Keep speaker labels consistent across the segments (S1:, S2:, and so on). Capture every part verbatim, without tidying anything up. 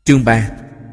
S1: Chương ba.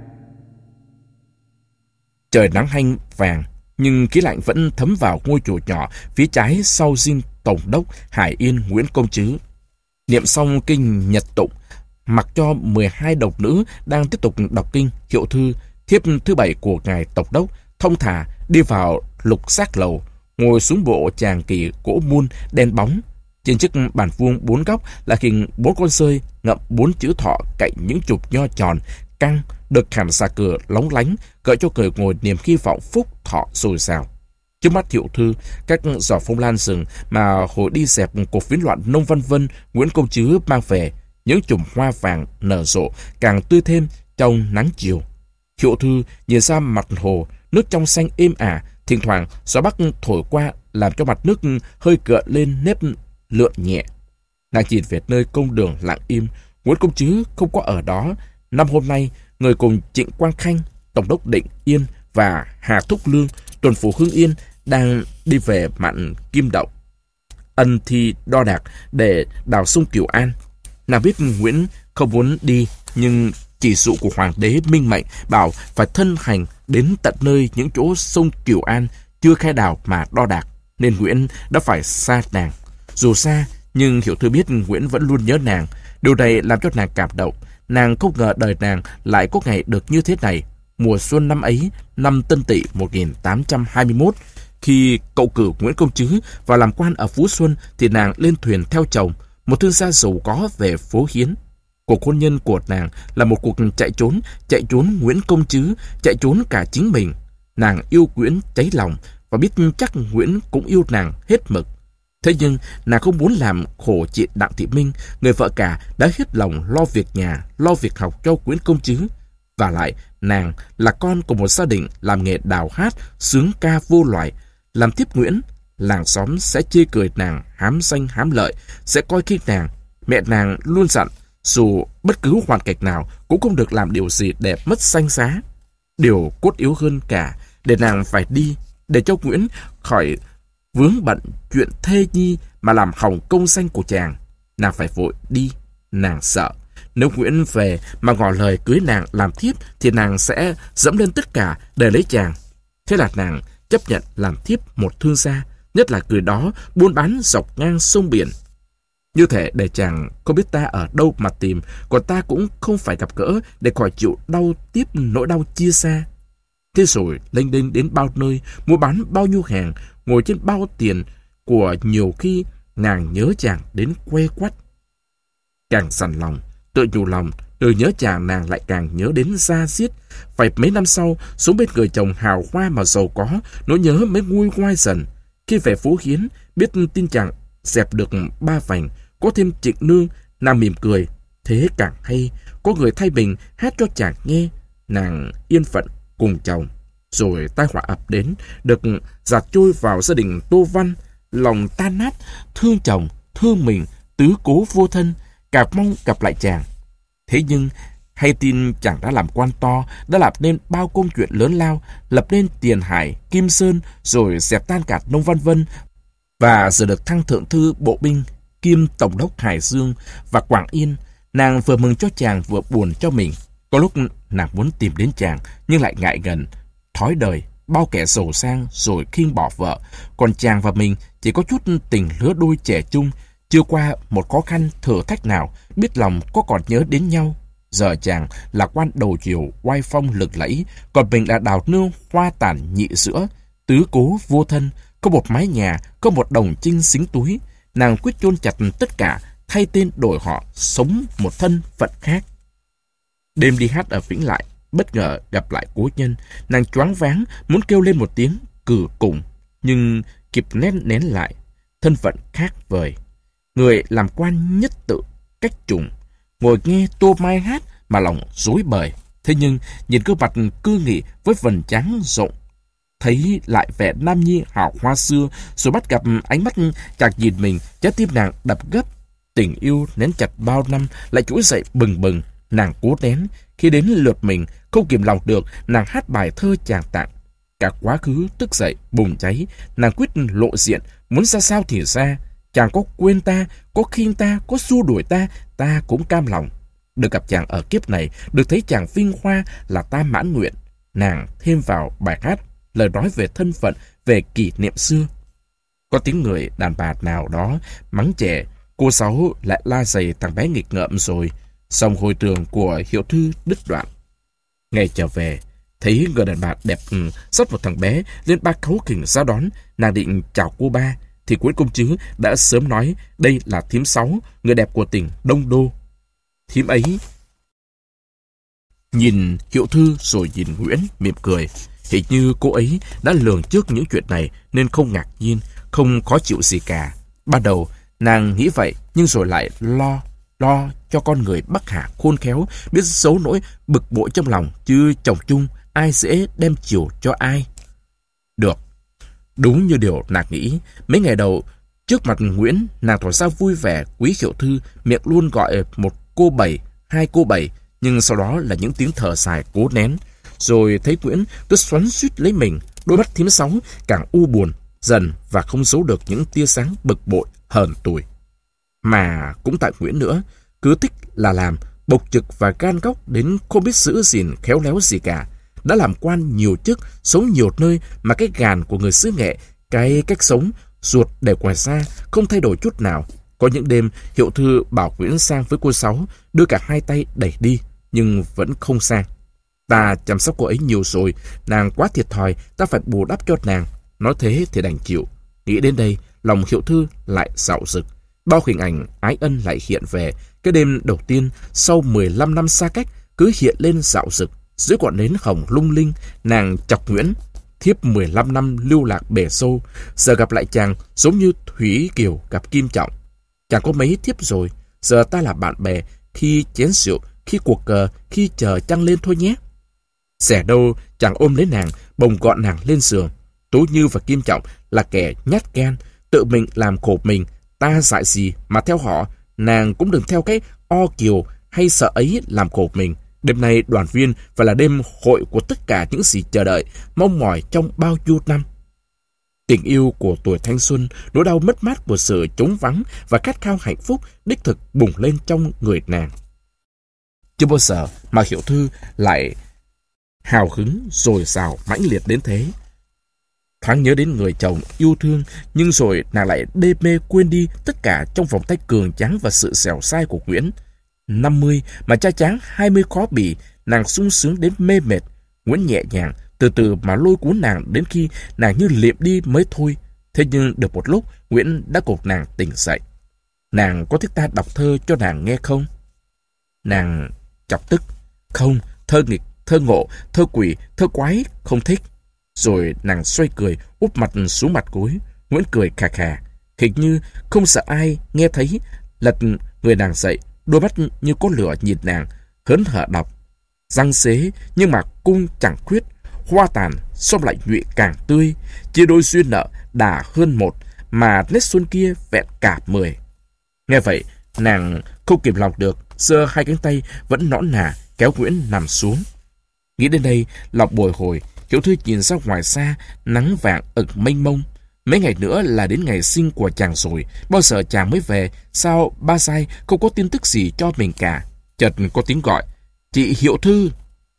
S1: Trời nắng hanh vàng, nhưng khí lạnh vẫn thấm vào ngôi chùa nhỏ phía trái sau dinh tổng đốc Hải Yên Nguyễn Công Trứ. Niệm xong kinh Nhật tụng, mặc cho mười hai độc nữ đang tiếp tục đọc kinh, Hiệu Thư, thiếp thứ bảy của ngài tổng đốc, thông thả đi vào lục giác lầu, ngồi xuống bộ tràng kỳ gỗ mun đen bóng. Trên chiếc bàn vuông bốn góc là hình bốn con sơi ngậm bốn chữ thọ cạnh những chụp nho tròn căng được khảm xà cửa lóng lánh, gợi cho người ngồi niềm hy vọng phúc thọ dồi dào. Trước mắt Hiệu Thư, các giỏ phong lan rừng mà hồi đi dẹp cuộc viễn loạn Nông Văn Vân Nguyễn Công Trứ mang về, những chùm hoa vàng nở rộ càng tươi thêm trong nắng chiều. Hiệu Thư nhìn ra mặt hồ, nước trong xanh êm ả, thỉnh thoảng gió bắc thổi qua làm cho mặt nước hơi gợn lên nếp lượn nhẹ. Nàng nhìn về nơi công đường lặng im, Nguyễn Công Trứ không có ở đó. Năm hôm nay, người cùng Trịnh Quang Khanh, tổng đốc Định Yên và Hà Thúc Lương, tuần phủ Hưng Yên đang đi về mạn Kim Động, ân thi đo đạc để đào sông Kiều An. Nàng biết Nguyễn không muốn đi, nhưng chỉ dụ của hoàng đế minh mệnh bảo phải thân hành đến tận nơi những chỗ sông Kiều An chưa khai đào mà đo đạc, nên Nguyễn đã phải xa nàng. Dù xa, nhưng Hiệu Thư biết Nguyễn vẫn luôn nhớ nàng. Điều này làm cho nàng cảm động. Nàng không ngờ đời nàng lại có ngày được như thế này. Mùa xuân năm ấy, năm Tân Tỵ một nghìn tám trăm hai mươi mốt, khi cậu cử Nguyễn Công Trứ vào làm quan ở Phú Xuân, thì nàng lên thuyền theo chồng, một thương gia giàu có về phố Hiến. Cuộc hôn nhân của nàng là một cuộc chạy trốn, chạy trốn Nguyễn Công Trứ, chạy trốn cả chính mình. Nàng yêu Nguyễn cháy lòng và biết chắc Nguyễn cũng yêu nàng hết mực. Thế nhưng nàng không muốn làm khổ chị Đặng Thị Minh, người vợ cả đã hết lòng lo việc nhà, lo việc học cho Nguyễn Công Trứ. Và lại nàng là con của một gia đình làm nghề đào hát, sướng ca vô loại. Làm tiếp Nguyễn, làng xóm sẽ chê cười nàng hám danh hám lợi, sẽ coi khinh nàng. Mẹ nàng luôn dặn, dù bất cứ hoàn cảnh nào cũng không được làm điều gì để mất danh giá. Điều cốt yếu hơn cả, để nàng phải đi, để cho Nguyễn khỏi vướng bận chuyện thê nhi mà làm hỏng công danh của chàng. Nàng phải vội đi, nàng sợ nếu Nguyễn về mà ngỏ lời cưới nàng làm thiếp thì nàng sẽ dẫm lên tất cả để lấy chàng. Thế là nàng chấp nhận làm thiếp một thương gia, nhất là người đó buôn bán dọc ngang sông biển. Như thể để chàng không biết ta ở đâu mà tìm, còn ta cũng không phải gặp gỡ để khỏi chịu đau tiếp nỗi đau chia xa. Thế rồi lênh đênh đến bao nơi, mua bán bao nhiêu hàng, ngồi trên bao tiền của, nhiều khi nàng nhớ chàng đến quê quắt. Càng sằn lòng, tự nhủ lòng, từ nhớ chàng nàng lại càng nhớ đến da diết. Phải mấy năm sau, sống bên người chồng hào hoa mà giàu có, nỗi nhớ mới nguôi ngoai dần. Khi về Phú Hiến, biết tin chàng dẹp được ba vành, có thêm Trịnh Nương, nàng mỉm cười. Thế càng hay, có người thay mình hát cho chàng nghe. Nàng yên phận cùng chồng. Rồi tai họa ập đến, được dạt trôi vào gia đình Tô Văn, lòng tan nát, thương chồng, thương mình, tứ cố vô thân, càng mong gặp lại chàng. Thế nhưng hay tin chàng đã làm quan to, đã làm nên bao công chuyện lớn lao, lập nên Tiền Hải, Kim Sơn, rồi dẹp tan cả Nông Văn Vân, và giờ được thăng thượng thư bộ binh, kiêm tổng đốc Hải Dương và Quảng Yên. Nàng vừa mừng cho chàng vừa buồn cho mình. Có lúc nàng muốn tìm đến chàng nhưng lại ngại gần. Thói đời, bao kẻ giàu sang rồi khinh bỏ vợ, còn chàng và mình chỉ có chút tình lứa đôi trẻ trung, chưa qua một khó khăn thử thách nào, biết lòng có còn nhớ đến nhau. Giờ chàng là quan đầu triều oai phong lừng lẫy, còn mình là đào nương hoa tàn nhị sữa, tứ cố vô thân, có một mái nhà, có một đồng trinh xính túi. Nàng quyết chôn chặt tất cả, thay tên đổi họ, sống một thân phận khác. Đêm đi hát ở Vĩnh Lại, bất ngờ gặp lại cố nhân. Nàng choáng váng, muốn kêu lên một tiếng cử cùng, nhưng kịp nén nén lại. Thân phận khác vời, người làm quan nhất tự, cách trùng. Ngồi nghe Tô Mai hát mà lòng rối bời. Thế nhưng nhìn gương mặt cư nghị với vầng trán rộng, thấy lại vẻ nam nhi hào hoa xưa, rồi bắt gặp ánh mắt chàng nhìn mình, trái tim nàng đập gấp. Tình yêu nén chặt bao năm lại trỗi dậy bừng bừng. Nàng cố nén, khi đến lượt mình không kìm lòng được, nàng hát bài thơ chàng tặng. Cả quá khứ tức dậy bùng cháy, nàng quyết lộ diện, muốn ra sao thì ra. Chàng có quên ta, có khinh ta, có xua đuổi ta, ta cũng cam lòng. Được gặp chàng ở kiếp này, được thấy chàng vinh hoa là ta mãn nguyện. Nàng thêm vào bài hát lời nói về thân phận, về kỷ niệm xưa. Có tiếng người đàn bà nào đó mắng trẻ, cô Sáu lại la giày thằng bé nghịch ngợm rồi. Xong hồi tường của Hiệu Thư đứt đoạn. Ngày trở về, thấy người đàn bà đẹp ừ, dắt một thằng bé lên ba khấu kỉnh ra đón. Nàng định chào cô ba, thì Nguyễn công chứ đã sớm nói đây là thím Sáu, người đẹp của tỉnh Đông Đô. Thím ấy nhìn Hiệu Thư rồi nhìn Nguyễn, mỉm cười. Hình như cô ấy đã lường trước những chuyện này nên không ngạc nhiên, không khó chịu gì cả. Ban đầu nàng nghĩ vậy, nhưng rồi lại lo, lo cho con người Bắc Hà khôn khéo, biết giấu nỗi bực bội trong lòng, chứ chồng chung ai dễ đem chiều cho ai. Được, đúng như điều nàng nghĩ. Mấy ngày đầu trước mặt Nguyễn, nàng tỏ ra vui vẻ quý Hiệu Thư, miệng luôn gọi một cô bảy, hai cô bảy, nhưng sau đó là những tiếng thở dài cố nén. Rồi thấy Nguyễn cứ xoắn xuýt lấy mình, đôi mắt thím Sáu càng u buồn dần và không giấu được những tia sáng bực bội hờn tủi. Mà cũng tại Nguyễn nữa, cứ thích là làm, bộc trực và gan góc đến không biết giữ gìn khéo léo gì cả. Đã làm quan nhiều chức, sống nhiều nơi mà cái gàn của người xứ Nghệ, cái cách sống ruột để ngoài ra không thay đổi chút nào. Có những đêm Hiệu Thư bảo Nguyễn sang với cô Sáu, đưa cả hai tay đẩy đi, nhưng vẫn không sang. Ta chăm sóc cô ấy nhiều rồi, nàng quá thiệt thòi, ta phải bù đắp cho nàng. Nói thế thì đành chịu. Nghĩ đến đây, lòng Hiệu Thư lại dạo dực. Bao hình ảnh ái ân lại hiện về. Cái đêm đầu tiên sau mười lăm năm xa cách cứ hiện lên dạo dực. Dưới ngọn nến hồng lung linh, nàng chọc Nguyễn. Thiếp mười lăm năm lưu lạc bể sâu, giờ gặp lại chàng giống như Thủy Kiều gặp Kim Trọng. Chàng có mấy thiếp rồi, giờ ta là bạn bè, khi chén rượu, khi cuộc cờ, khi chờ trăng lên thôi nhé. Xẻ đâu chàng ôm lấy nàng, bồng gọn nàng lên giường. Tố Như và Kim Trọng là kẻ nhát gan, tự mình làm khổ mình. Ta dại gì mà theo họ, nàng cũng đừng theo cái o kiều hay sợ ấy làm khổ mình. Đêm nay đoàn viên phải là đêm hội của tất cả những gì chờ đợi, mong mỏi trong bao nhiêu năm. Tình yêu của tuổi thanh xuân, nỗi đau mất mát của sự trống vắng và khát khao hạnh phúc đích thực bùng lên trong người nàng. Chưa bao giờ mà Hiệu Thư lại hào hứng dồi dào mãnh liệt đến thế. Thoáng nhớ đến người chồng yêu thương, nhưng rồi nàng lại đê mê quên đi tất cả trong vòng tay cường tráng và sự dẻo dai của Nguyễn. Năm mươi mà cha cháng hai mươi khó bỉ, nàng sung sướng đến mê mệt. Nguyễn nhẹ nhàng, từ từ mà lôi cuốn nàng đến khi nàng như liệm đi mới thôi. Thế nhưng được một lúc, Nguyễn đã cột nàng tỉnh dậy. Nàng có thích ta đọc thơ cho nàng nghe không? Nàng chọc tức. Không, thơ nghịch, thơ ngộ, thơ quỷ, thơ quái, không thích. Rồi nàng xoay cười, úp mặt xuống mặt gối. Nguyễn cười khà khà, hình như không sợ ai nghe thấy. Lật người nàng dậy, đôi mắt như có lửa nhìn nàng, hớn hở đọc. Răng xế, nhưng mà cung chẳng khuyết, hoa tàn, xong lại nhụy càng tươi. Chia đôi duyên nợ, đà hơn một, mà nét xuân kia vẹn cả mười. Nghe vậy, nàng không kìm lòng được, giơ hai cánh tay vẫn nõn nà, kéo Nguyễn nằm xuống. Nghĩ đến đây, lòng bồi hồi, Hiệu Thư nhìn ra ngoài xa, nắng vàng ửng mênh mông. Mấy ngày nữa là đến ngày sinh của chàng rồi, bao giờ chàng mới về? Sao ba sai không có tin tức gì cho mình cả? Chợt có tiếng gọi, chị Hiệu Thư.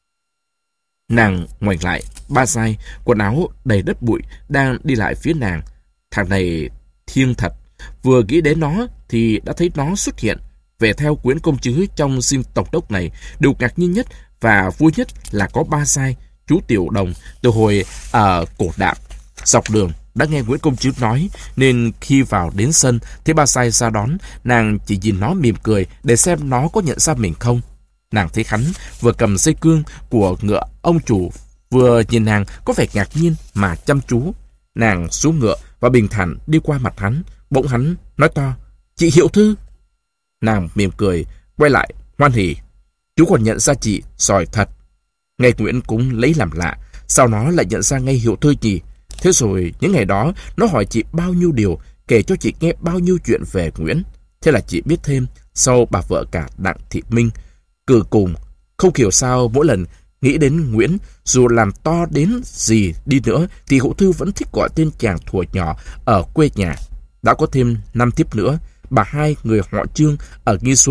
S1: Nàng ngoảnh lại, ba sai, quần áo đầy đất bụi, đang đi lại phía nàng. Thằng này thiêng thật, vừa nghĩ đến nó thì đã thấy nó xuất hiện. Về theo Nguyễn công chứ trong dinh tổng đốc này, điều ngạc nhiên nhất và vui nhất là có ba sai, chú Tiểu Đồng, từ hồi ở Cổ Đạm. Dọc đường đã nghe Nguyễn công chứ nói, nên khi vào đến sân thấy ba sai ra đón, nàng chỉ nhìn nó mỉm cười để xem nó có nhận ra mình không. Nàng thấy hắn vừa cầm dây cương của ngựa ông chủ, vừa nhìn nàng có vẻ ngạc nhiên mà chăm chú. Nàng xuống ngựa và bình thản đi qua mặt hắn. Bỗng hắn nói to, chị Hiệu Thư. Nàng mỉm cười, quay lại, hoan hỉ. Chú còn nhận ra chị, giỏi thật. Ngay Nguyễn cũng lấy làm lạ, sao nó lại nhận ra ngay Hiệu Thư nhỉ? Thế rồi những ngày đó, nó hỏi chị bao nhiêu điều, kể cho chị nghe bao nhiêu chuyện về Nguyễn. Thế là chị biết thêm, sau bà vợ cả Đặng Thị Minh. Cử cùng, không hiểu sao mỗi lần nghĩ đến Nguyễn, dù làm to đến gì đi nữa, thì Hiệu Thư vẫn thích gọi tên chàng thuở nhỏ ở quê nhà. Đã có thêm năm thiếp nữa, bà hai người họ Trương ở Nghi Xuân,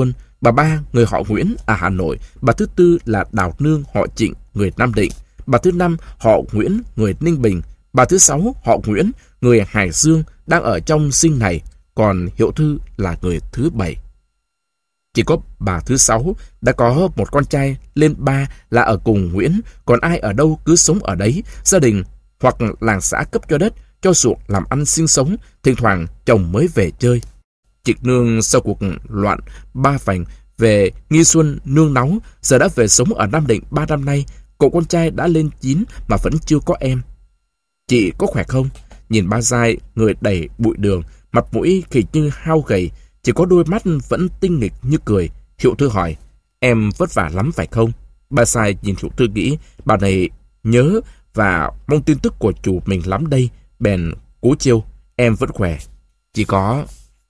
S1: bà ba người họ Nguyễn ở Hà Nội, bà thứ tư là Đào Nương họ Trịnh người Nam Định, bà thứ năm họ Nguyễn người Ninh Bình, bà thứ sáu họ Nguyễn người Hải Dương đang ở trong sinh này, còn Hiệu Thư là người thứ bảy. Chỉ có bà thứ sáu đã có một con trai lên ba là ở cùng Nguyễn, còn ai ở đâu cứ sống ở đấy, gia đình hoặc làng xã cấp cho đất, cho ruộng làm ăn sinh sống, thỉnh thoảng chồng mới về chơi. Trịnh Nương sau cuộc loạn Ba Vành về Nghi Xuân nương náu, giờ đã về sống ở Nam Định ba năm nay, cậu con trai đã lên chín mà vẫn chưa có em. Chị có khỏe không? Nhìn ba dai, người đầy bụi đường, mặt mũi thì như hao gầy, chỉ có đôi mắt vẫn tinh nghịch như cười. Hiệu Thư hỏi, em vất vả lắm phải không? Ba dai nhìn Hiệu Thư nghĩ, bà này nhớ và mong tin tức của chủ mình lắm đây, bèn cố chiêu, em vẫn khỏe. Chỉ có...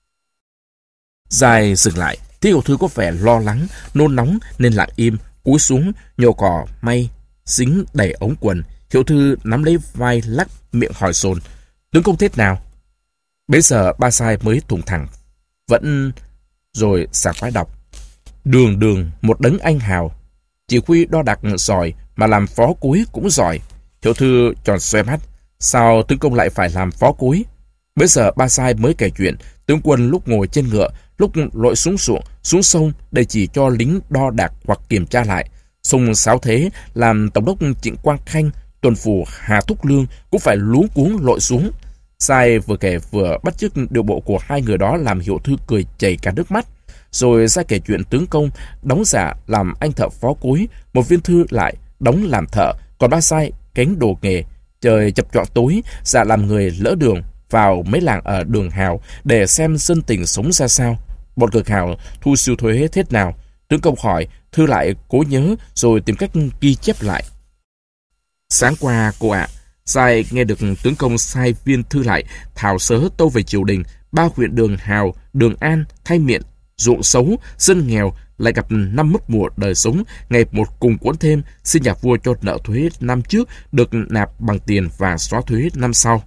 S1: Dai dừng lại, thấy Hiệu Thư có vẻ lo lắng, nôn nóng nên lặng im, cúi xuống, nhổ cỏ may, dính đầy ống quần. Hiệu Thư nắm lấy vai lắc miệng hỏi sồn, tướng công thế nào? Bây giờ ba sai mới thủng thẳng, vẫn rồi xả quái đọc. Đường đường một đấng anh hào, chỉ huy đo đạc giỏi mà làm phó cúi cũng giỏi. Hiệu Thư tròn xoe mắt, sao tướng công lại phải làm phó cúi? Bây giờ ba sai mới kể chuyện tướng quân lúc ngồi trên ngựa, lúc lội xuống ruộng, xuống sông để chỉ cho lính đo đạc hoặc kiểm tra lại. Sông Sáo Thế làm tổng đốc Trịnh Quang Khanh, tuần phủ Hà Thúc Lương cũng phải luống cuống lội xuống. Sai vừa kể vừa bắt chước điệu bộ của hai người đó làm Hiệu Thư cười chảy cả nước mắt. Rồi Sai kể chuyện tướng công đóng giả làm anh thợ phó cúi, một viên thư lại đóng làm thợ, còn ba Sai cánh đồ nghề. Trời chập choạng tối, giả làm người lỡ đường vào mấy làng ở Đường Hào để xem dân tình sống ra sao. Bọn cực hào thu siêu thuế thế nào? Tướng công hỏi, Thư lại cố nhớ rồi tìm cách ghi chép lại. Sáng qua cô ạ, à, Sai nghe được tướng công sai viên thư lại thảo sớ tâu về triều đình, ba huyện Đường Hào, Đường An, Thay Miện, ruộng xấu, dân nghèo lại gặp năm mất mùa đời sống, ngày một cùng cuốn thêm, xin nhà vua cho nợ thuế năm trước được nạp bằng tiền và xóa thuế năm sau.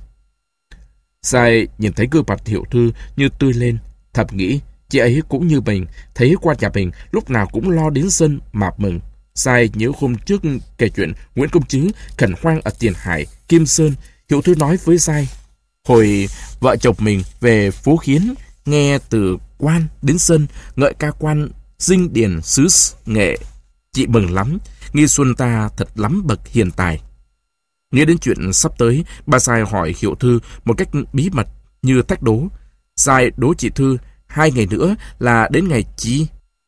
S1: Sai nhìn thấy gương mặt Hiệu Thư như tươi lên, thầm nghĩ, chị ấy cũng như mình, thấy quan nhà mình lúc nào cũng lo đến dân mà mừng. Sai nhớ hôm trước kể chuyện Nguyễn Công Trứ khẩn hoang ở Tiền Hải, Kim Sơn. Hiệu Thư nói với Sai, hồi vợ chồng mình về phố Khiến, nghe từ quan đến dân ngợi ca quan dinh điền xứ nghệ, chị mừng lắm, nghi xuân ta thật lắm bậc hiền tài. Nghe đến chuyện sắp tới, bà Sai hỏi Hiệu Thư một cách bí mật như thách đố. Sai đố chị Thư hai ngày nữa là đến ngày chi?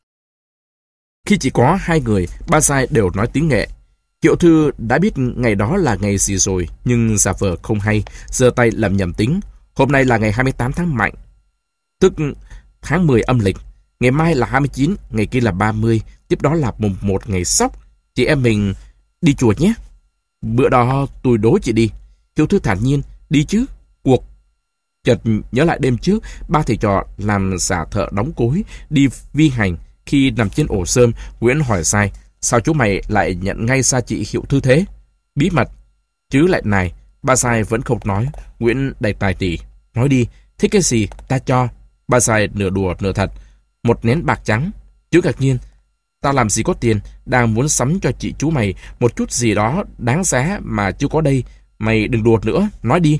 S1: Khi chỉ có hai người, ba Sai đều nói tiếng Nghệ. Hiệu Thư đã biết ngày đó là ngày gì rồi, nhưng giả vờ không hay, giơ tay làm nhầm tính. Hôm nay là ngày hai mươi tám tháng Mạnh, tức tháng mười âm lịch. Ngày mai là hai mươi chín, ngày kia là ba mươi, tiếp đó là mùng một ngày Sóc. Chị em mình đi chùa nhé. Bữa đó tôi đố chị đi. Hiệu Thư thản nhiên, đi chứ, cuộc. Chợt nhớ lại đêm trước, ba thầy trò làm giả thợ đóng cối, đi vi hành. Khi nằm trên ổ sơm, Nguyễn hỏi Sai, sao chú mày lại nhận ngay xa chị Hiệu Thư thế? Bí mật. Chứ lại này, ba Sai vẫn không nói. Nguyễn đầy tài tỉ, nói đi, thích cái gì, ta cho. Ba Sai nửa đùa nửa thật, một nén bạc trắng. Chứ ngạc nhiên, tao làm gì có tiền, đang muốn sắm cho chị chú mày một chút gì đó đáng giá mà chưa có đây. Mày đừng đùa nữa, nói đi.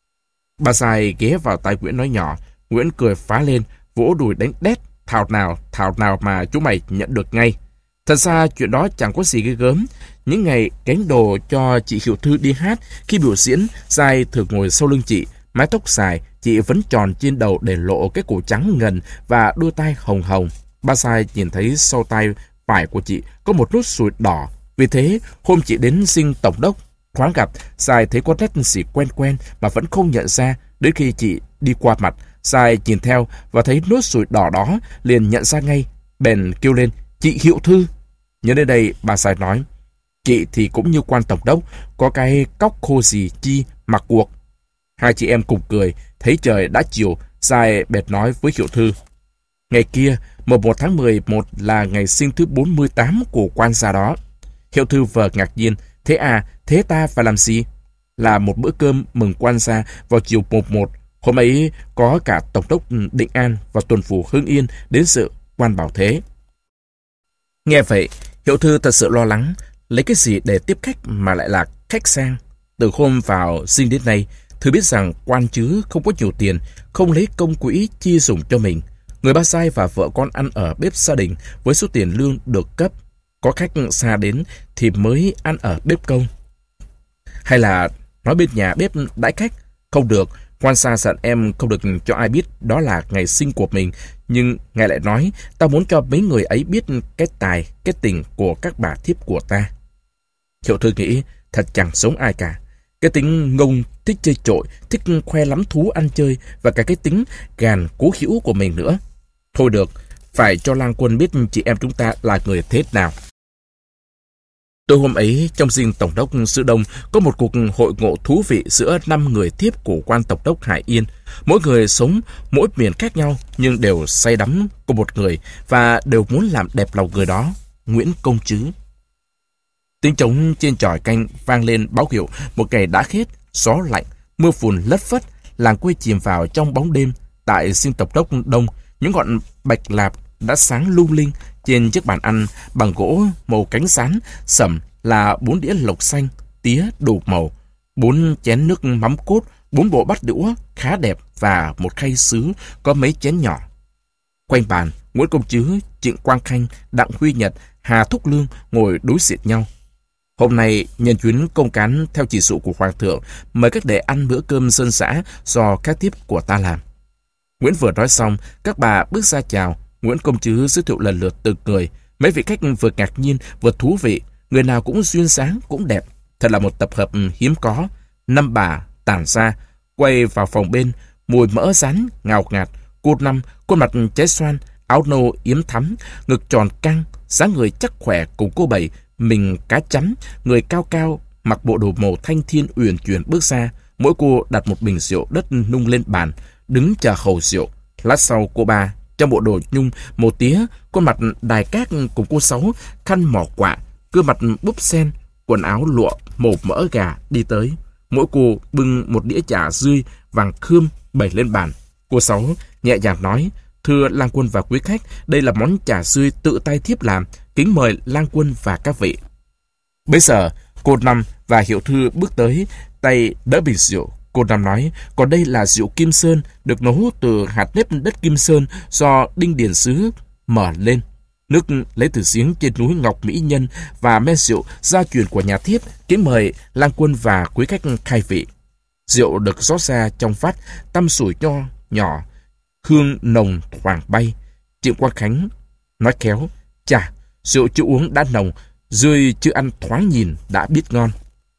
S1: Ba Sai ghé vào tai Nguyễn nói nhỏ. Nguyễn cười phá lên, vỗ đùi đánh đét. Thảo nào, thảo nào mà chú mày nhận được ngay. Thật ra chuyện đó chẳng có gì ghê gớm. Những ngày gánh đồ cho chị Hiệu Thư đi hát, khi biểu diễn, Sai thường ngồi sau lưng chị, mái tóc dài, chị vẫn tròn trên đầu để lộ cái cổ trắng ngần và đôi tai hồng hồng. Ba Sai nhìn thấy sau tay phải của chị có một nốt ruồi đỏ. Vì thế, hôm chị đến dinh tổng đốc, thoáng gặp, Sai thấy có nét gì quen quen mà vẫn không nhận ra. Đến khi chị đi qua mặt, Sai nhìn theo và thấy nốt ruồi đỏ đó, liền nhận ra ngay, bèn kêu lên, chị Hiệu Thư. Nhớ đến đây, bà Sai nói, chị thì cũng như quan tổng đốc, có cái cóc khô gì chi mặc cuộc. Hai chị em cùng cười, thấy trời đã chiều, Sai bèn nói với Hiệu Thư, ngày kia, mùng một tháng mười một là ngày sinh thứ bốn mươi tám của quan gia đó. Hiệu Thư vờ ngạc nhiên, thế à, thế ta phải làm gì? Là một bữa cơm mừng quan gia vào chiều mùng một. Hôm ấy có cả tổng đốc Định An và tuần phủ Hưng Yên đến sự. Quan bảo thế, Nghe vậy, Hiệu Thư thật sự lo lắng, lấy cái gì để tiếp khách mà lại là khách sang. Từ hôm vào sinh đến nay, Thư biết rằng quan chứ không có nhiều tiền, không lấy công quỹ chi dùng cho mình. Người ba sai và vợ con ăn ở bếp gia đình với số tiền lương được cấp. Có khách xa đến thì mới ăn ở bếp công. Hay là nói bên nhà bếp đãi khách? Không được, quan xa dặn em không được cho ai biết đó là ngày sinh của mình. Nhưng ngài lại nói, ta muốn cho mấy người ấy biết cái tài, cái tình của các bà thiếp của ta. Hiệu Thư nghĩ, thật chẳng giống ai cả. Cái tính ngông, thích chơi trội, thích khoe lắm thú ăn chơi, và cả cái tính gàn cố hữu của mình nữa. Thôi được, phải cho Lang Quân biết chị em chúng ta là người thế nào. Tối hôm ấy, trong dinh Tổng đốc Sư Đông có một cuộc hội ngộ thú vị giữa năm người thiếp của quan Tổng đốc Hải Yên. Mỗi người sống mỗi miền khác nhau, nhưng đều say đắm của một người và đều muốn làm đẹp lòng người đó, Nguyễn Công Trứ. Tiếng trống trên chòi canh vang lên báo hiệu một ngày đã hết, gió lạnh, mưa phùn lất phất, làng quê chìm vào trong bóng đêm. Tại dinh Tổng đốc Đông, những ngọn bạch lạp đã sáng lung linh. Trên chiếc bàn ăn bằng gỗ màu cánh sán sẩm là bốn đĩa lộc xanh, tía đủ màu, bốn chén nước mắm cốt, bốn bộ bát đũa khá đẹp và một khay sứ có mấy chén nhỏ. Quanh bàn, Nguyễn Công Trứ, Trịnh Quang Khanh, Đặng Huy Nhật, Hà Thúc Lương ngồi đối diện nhau. Hôm nay, nhân chuyến công cán theo chỉ dụ của Hoàng thượng, mời các đệ ăn bữa cơm dân dã do các thiếp của ta làm. Nguyễn vừa nói xong, các bà bước ra chào. Nguyễn Công Trứ giới thiệu lần lượt từng người. Mấy vị khách vừa ngạc nhiên vừa thú vị, người nào cũng duyên dáng cũng đẹp. Thật là một tập hợp hiếm có. Năm bà tản ra, quay vào phòng bên, mùi mỡ rán ngào ngạt. Cô Năm, khuôn mặt trái xoan, áo nâu yếm thắm, ngực tròn căng, dáng người chắc khỏe cùng cô Bảy, mình cá chấm, người cao cao, mặc bộ đồ màu thanh thiên uyển chuyển bước ra. Mỗi cô đặt một bình rượu đất nung lên bàn, đứng chờ hầu rượu. Lát sau cô Ba, trong bộ đồ nhung màu tía, khuôn mặt đài cát cùng cô Sáu, khăn mỏ quạ, gương mặt búp sen, quần áo lụa màu mỡ gà đi tới. Mỗi cô bưng một đĩa chả dươi vàng khươm bày lên bàn. Cô Sáu nhẹ nhàng nói, thưa Lang Quân và quý khách, đây là món chả dươi tự tay thiếp làm, kính mời Lang Quân và các vị. Bây giờ, cô Năm và Hiệu Thư bước tới, tay đỡ bình rượu. Cô Năm nói, còn đây là rượu Kim Sơn, được nấu từ hạt nếp đất Kim Sơn do Đinh Điền Sứ mở lên. Nước lấy từ giếng trên núi Ngọc Mỹ Nhân và men rượu gia truyền của nhà thiếp, kính mời Lang Quân và quý khách khai vị. Rượu được rót ra trong vắt, tăm sủi nho nhỏ, hương nồng thoảng bay. Trịnh Quang Khánh nói khéo, chà, rượu chưa uống đã nồng, rươi chưa ăn thoáng nhìn đã biết ngon.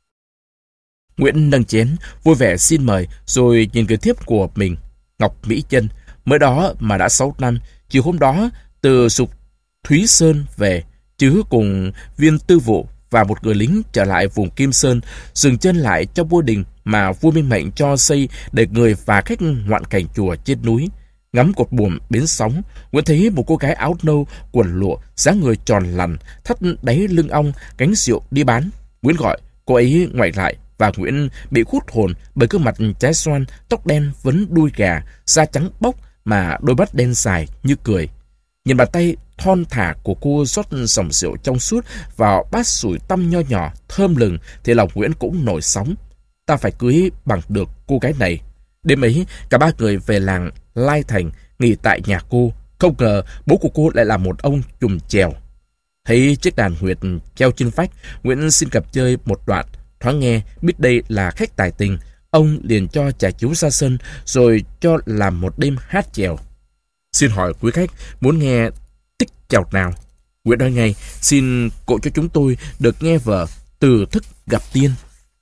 S1: Nguyễn nâng chén, vui vẻ xin mời, rồi nhìn người thiếp của mình, Ngọc Mỹ Chân. Mới đó mà đã sáu năm, chiều hôm đó, từ Sục Thúy Sơn về, Trứ cùng viên tư vụ và một người lính trở lại vùng Kim Sơn, dừng chân lại trong ngôi đình mà vua Minh Mệnh cho xây để người và khách ngoạn cảnh chùa trên núi. Ngắm cột buồm bến sóng, Nguyễn thấy một cô gái áo nâu, quần lụa, dáng người tròn lằn, thắt đáy lưng ong, gánh rượu đi bán. Nguyễn gọi, cô ấy ngoảnh lại, và Nguyễn bị hút hồn bởi gương mặt trái xoan, tóc đen vấn đuôi gà, da trắng bóc mà đôi mắt đen dài như cười. Nhìn bàn tay thon thả của cô rót dòng rượu trong suốt vào bát sủi tăm nho nhỏ, thơm lừng, thì lòng Nguyễn cũng nổi sóng. Ta phải cưới bằng được cô gái này. Đêm ấy, cả ba người về làng Lai Thành, nghỉ tại nhà cô. Không ngờ bố của cô lại là một ông trùm chèo. Thấy chiếc đàn huyệt treo trên vách, Nguyễn xin gặp chơi một đoạn. Thoáng nghe biết đây là khách tài tình, ông liền cho trà chiếu ra sân, rồi cho làm một đêm hát chèo. Xin hỏi quý khách muốn nghe tích chèo nào? Nguyễn nói ngay, xin cộ cho chúng tôi được nghe vở Từ Thức Gặp Tiên.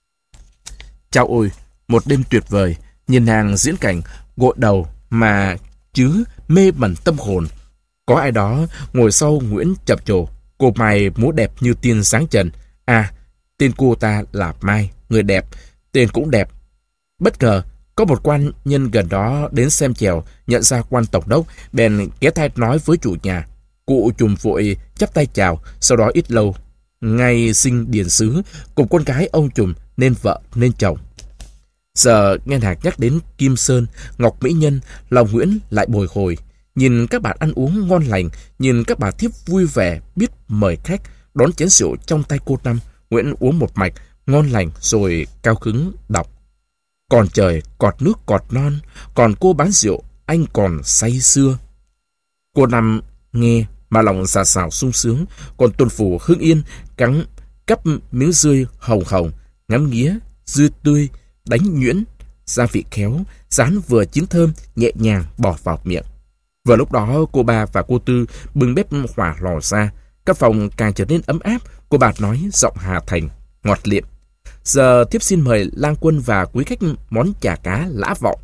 S1: Chao ôi, một đêm tuyệt vời, nhìn nàng diễn cảnh gội đầu mà chứ mê mẩn tâm hồn. Có ai đó ngồi sau Nguyễn chập trồ, cô Mai múa đẹp như tiên sáng trần. À, tên cô ta là Mai, người đẹp, tên cũng đẹp. Bất ngờ, có một quan nhân gần đó đến xem chèo, nhận ra quan tổng đốc, bèn ghé tai nói với chủ nhà. Cụ trùm vội chắp tay chào, sau đó ít lâu, ngay sinh điền sứ, cùng con gái ông trùm nên vợ nên chồng. Giờ nghe nàng nhắc đến Kim Sơn, Ngọc Mỹ Nhân, lòng Nguyễn lại bồi hồi. nhìn các bạn ăn uống ngon lành, nhìn các bà thiếp vui vẻ biết mời khách, đón chén rượu trong tay cô Năm, Nguyễn uống một mạch, ngon lành rồi cao hứng đọc. Còn trời cọt nước cọt non, còn cô bán rượu, anh còn say sưa. Cô Năm nghe mà lòng xà xào sung sướng, còn tuần phủ Hưng Yên cắn cắp miếng dươi hồng hồng, ngắm nghía dưa tươi, đánh nhuyễn, gia vị khéo, rán vừa chín thơm, nhẹ nhàng bỏ vào miệng. Vừa lúc đó cô Ba và cô Tư bưng bếp hỏa lò ra, căn phòng càng trở nên ấm áp. Cô Ba nói giọng Hà Thành ngọt liệm: Giờ thiếp xin mời lang quân và quý khách món chả cá lã vọng.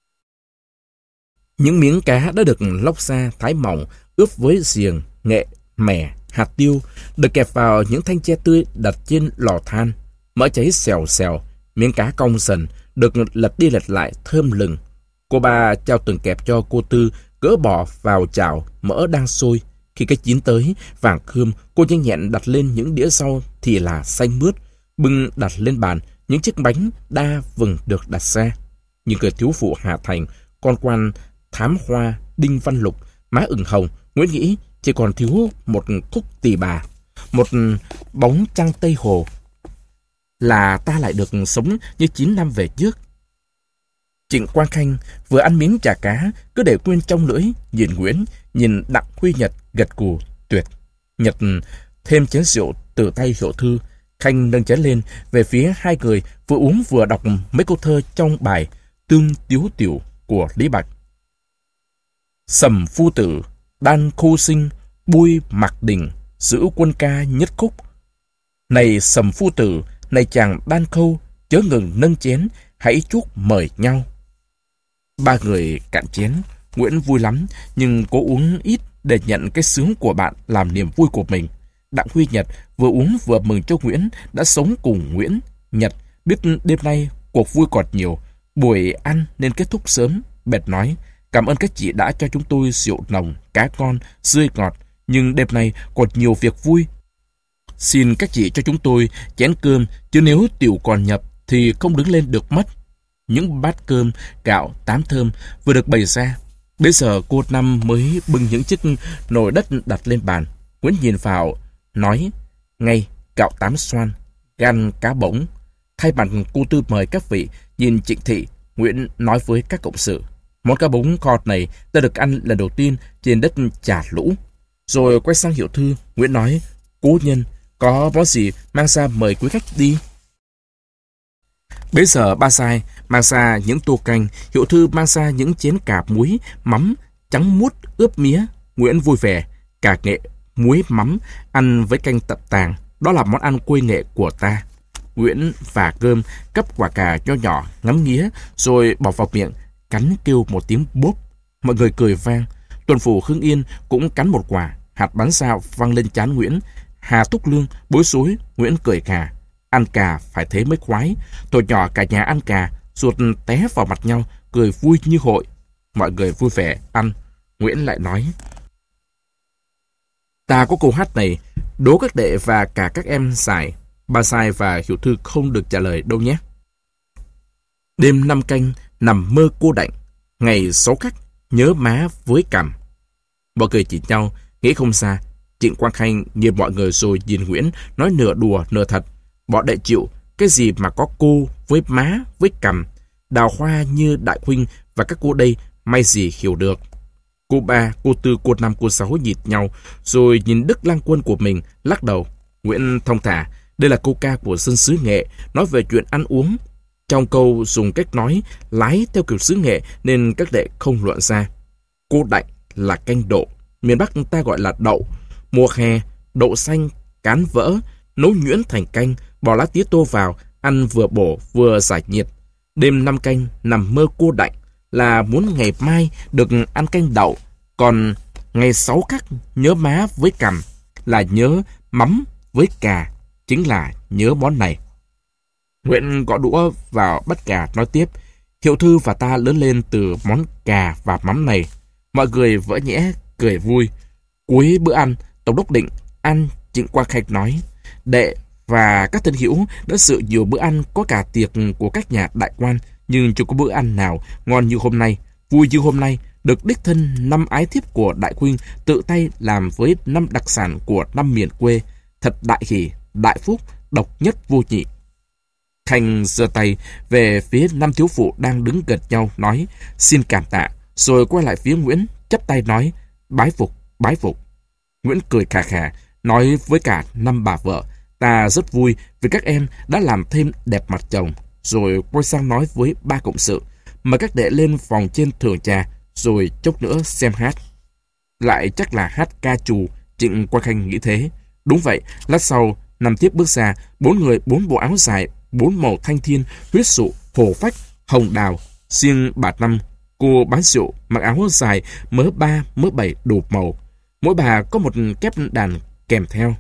S1: Những miếng cá đã được lóc ra thái mỏng, ướp với giềng, nghệ, mè, hạt tiêu, được kẹp vào những thanh tre tươi đặt trên lò than. Mỡ cháy xèo xèo, miếng cá cong sần, được lật đi lật lại thơm lừng. Cô Ba trao từng kẹp cho cô Tư, gỡ bỏ vào chảo mỡ đang sôi. Khi cái chín tới, vàng khươm, cô nhanh nhẹn đặt lên những đĩa rau thì là xanh mướt, bưng đặt lên bàn. Những chiếc bánh đa vừng được đặt ra. Nhưng người thiếu phụ Hà Thành, con quan thám hoa Đinh Văn Lục, má ửng hồng, Nguyễn nghĩ chỉ còn thiếu một khúc tỳ bà, một bóng trăng Tây Hồ, là ta lại được sống như chín năm về trước. Trịnh Quang Khanh vừa ăn miếng chả cá, cứ để quên trong lưỡi, nhìn Nguyễn, nhìn Đặng Huy Nhật gật gù tuyệt. Nhật thêm chén rượu từ tay Hiệu Thư. Khanh nâng chén lên về phía hai người, vừa uống vừa đọc mấy câu thơ trong bài Tương Tiếu Tiểu của Lý Bạch. Sầm phu tử, đan khô sinh, bui mặc đình, giữ quân ca nhất khúc. Này Sầm phu tử, này chàng đan khâu, chớ ngừng nâng chén, hãy chúc mời nhau. Ba người cạn chén, Nguyễn vui lắm, nhưng cố uống ít để nhận cái sướng của bạn làm niềm vui của mình. Đặng Huy Nhật vừa uống vừa mừng cho Nguyễn đã sống cùng Nguyễn. Nhật biết đêm nay cuộc vui còn nhiều, buổi ăn nên kết thúc sớm, bèn nói: Cảm ơn các chị đã cho chúng tôi rượu nồng, cá con, dươi ngọt, nhưng đêm nay còn nhiều việc vui. Xin các chị cho chúng tôi chén cơm, chứ nếu tiểu còn nhập thì không đứng lên được mất. Những bát cơm, gạo, tám thơm vừa được bày ra. Bây giờ cô Năm mới bưng những chiếc nồi đất đặt lên bàn. Nguyễn nhìn vào, nói: Ngay, gạo tám xoan, gan cá bỗng. Thay mặt cô Tư mời các vị, nhìn Trịnh Thị, Nguyễn nói với các cộng sự: Món cá bống kho này ta được ăn lần đầu tiên trên đất Trà Lũ. Rồi quay sang Hiệu Thư, Nguyễn nói: Cố nhân, có món gì mang ra mời quý khách đi. Bấy giờ Ba Sai mang ra những tô canh, Hiệu Thư mang ra những chén cà muối, mắm, trắng muốt ướp mía. Nguyễn vui vẻ: Cà nghệ, muối mắm, ăn với canh tập tàng, đó là món ăn quê nghệ của ta. Nguyễn và cơm, cắp quả cà nho nhỏ, ngắm nghía, rồi bỏ vào miệng, cắn kêu một tiếng bốp. Mọi người cười vang. Tuần phủ Hưng Yên cũng cắn một quả, hạt bắn sao văng lên trán Nguyễn. Hà Túc Lương bối rối, Nguyễn cười khà: Ăn cà phải thế mới khoái. Tuổi nhỏ cả nhà ăn cà, ruột té vào mặt nhau, cười vui như hội. Mọi người vui vẻ ăn. Nguyễn lại nói: Ta có câu hát này, đố các đệ và cả các em giải. Ba Sai và Hiệu Thư không được trả lời đâu nhé. Đêm năm canh nằm mơ cô Đạnh, ngày sáu khách nhớ má với cằm. Mọi người chỉ nhau, nghĩ không xa. Trịnh Quang Khanh nhìn mọi người rồi nhìn Nguyễn, nói nửa đùa nửa thật: Bọn đệ chịu, cái gì mà có cô với má với cằm, đào hoa như đại huynh và các cô đây, may gì hiểu được. Cô Ba, cô Tư, cô Năm, cô Sáu nhìn nhau, rồi nhìn Đức lang quân của mình, lắc đầu. Nguyễn thông thả: Đây là câu ca của dân xứ Nghệ, nói về chuyện ăn uống. Trong câu dùng cách nói lái theo kiểu xứ Nghệ nên các đệ không luận ra. Cô Đạnh là canh đậu, miền Bắc ta gọi là đậu. Mùa hè, đậu xanh, cán vỡ, nấu nhuyễn thành canh, bỏ lá tía tô vào, ăn vừa bổ vừa giải nhiệt. Đêm năm canh nằm mơ cô Đạnh là muốn ngày mai được ăn canh đậu, còn ngày sáu khắc nhớ má với cằm là nhớ mắm với cà, chính là nhớ món này. Nguyễn gõ đũa vào bát cà nói tiếp: Hiệu Thư và ta lớn lên từ món cà và mắm này. Mọi người vỡ nhẽ cười vui. Cuối bữa ăn, Tổng đốc Định ăn, Trịnh Quang Khanh nói: Đệ và các thân hữu đã dự nhiều bữa ăn, có cả tiệc của các nhà đại quan, nhưng chưa có bữa ăn nào ngon như hôm nay, vui như hôm nay. được đích thân năm ái thiếp của đại huynh tự tay làm với năm đặc sản của năm miền quê, thật đại hỷ, đại phúc, độc nhất vô nhị. Khanh giơ tay về phía năm thiếu phụ đang đứng gần nhau, nói xin cảm tạ, rồi quay lại phía Nguyễn, chắp tay nói bái phục, bái phục. Nguyễn cười khà khà, nói với cả năm bà vợ, ta rất vui vì các em đã làm thêm đẹp mặt chồng, rồi quay sang nói với ba cộng sự, mời các đệ lên phòng trên thưởng trà, rồi chốc nữa xem hát. Lại chắc là hát ca trù, Trịnh Quang Khanh nghĩ thế. Đúng vậy, lát sau, năm tiếp bước ra, bốn người bốn bộ áo dài, bốn màu thanh thiên, huyết sụ, hồ phách, hồng đào. Riêng bà Năm, cô bán rượu, mặc áo dài, mớ ba, mớ bảy đủ màu. Mỗi bà có một kép đàn kèm theo.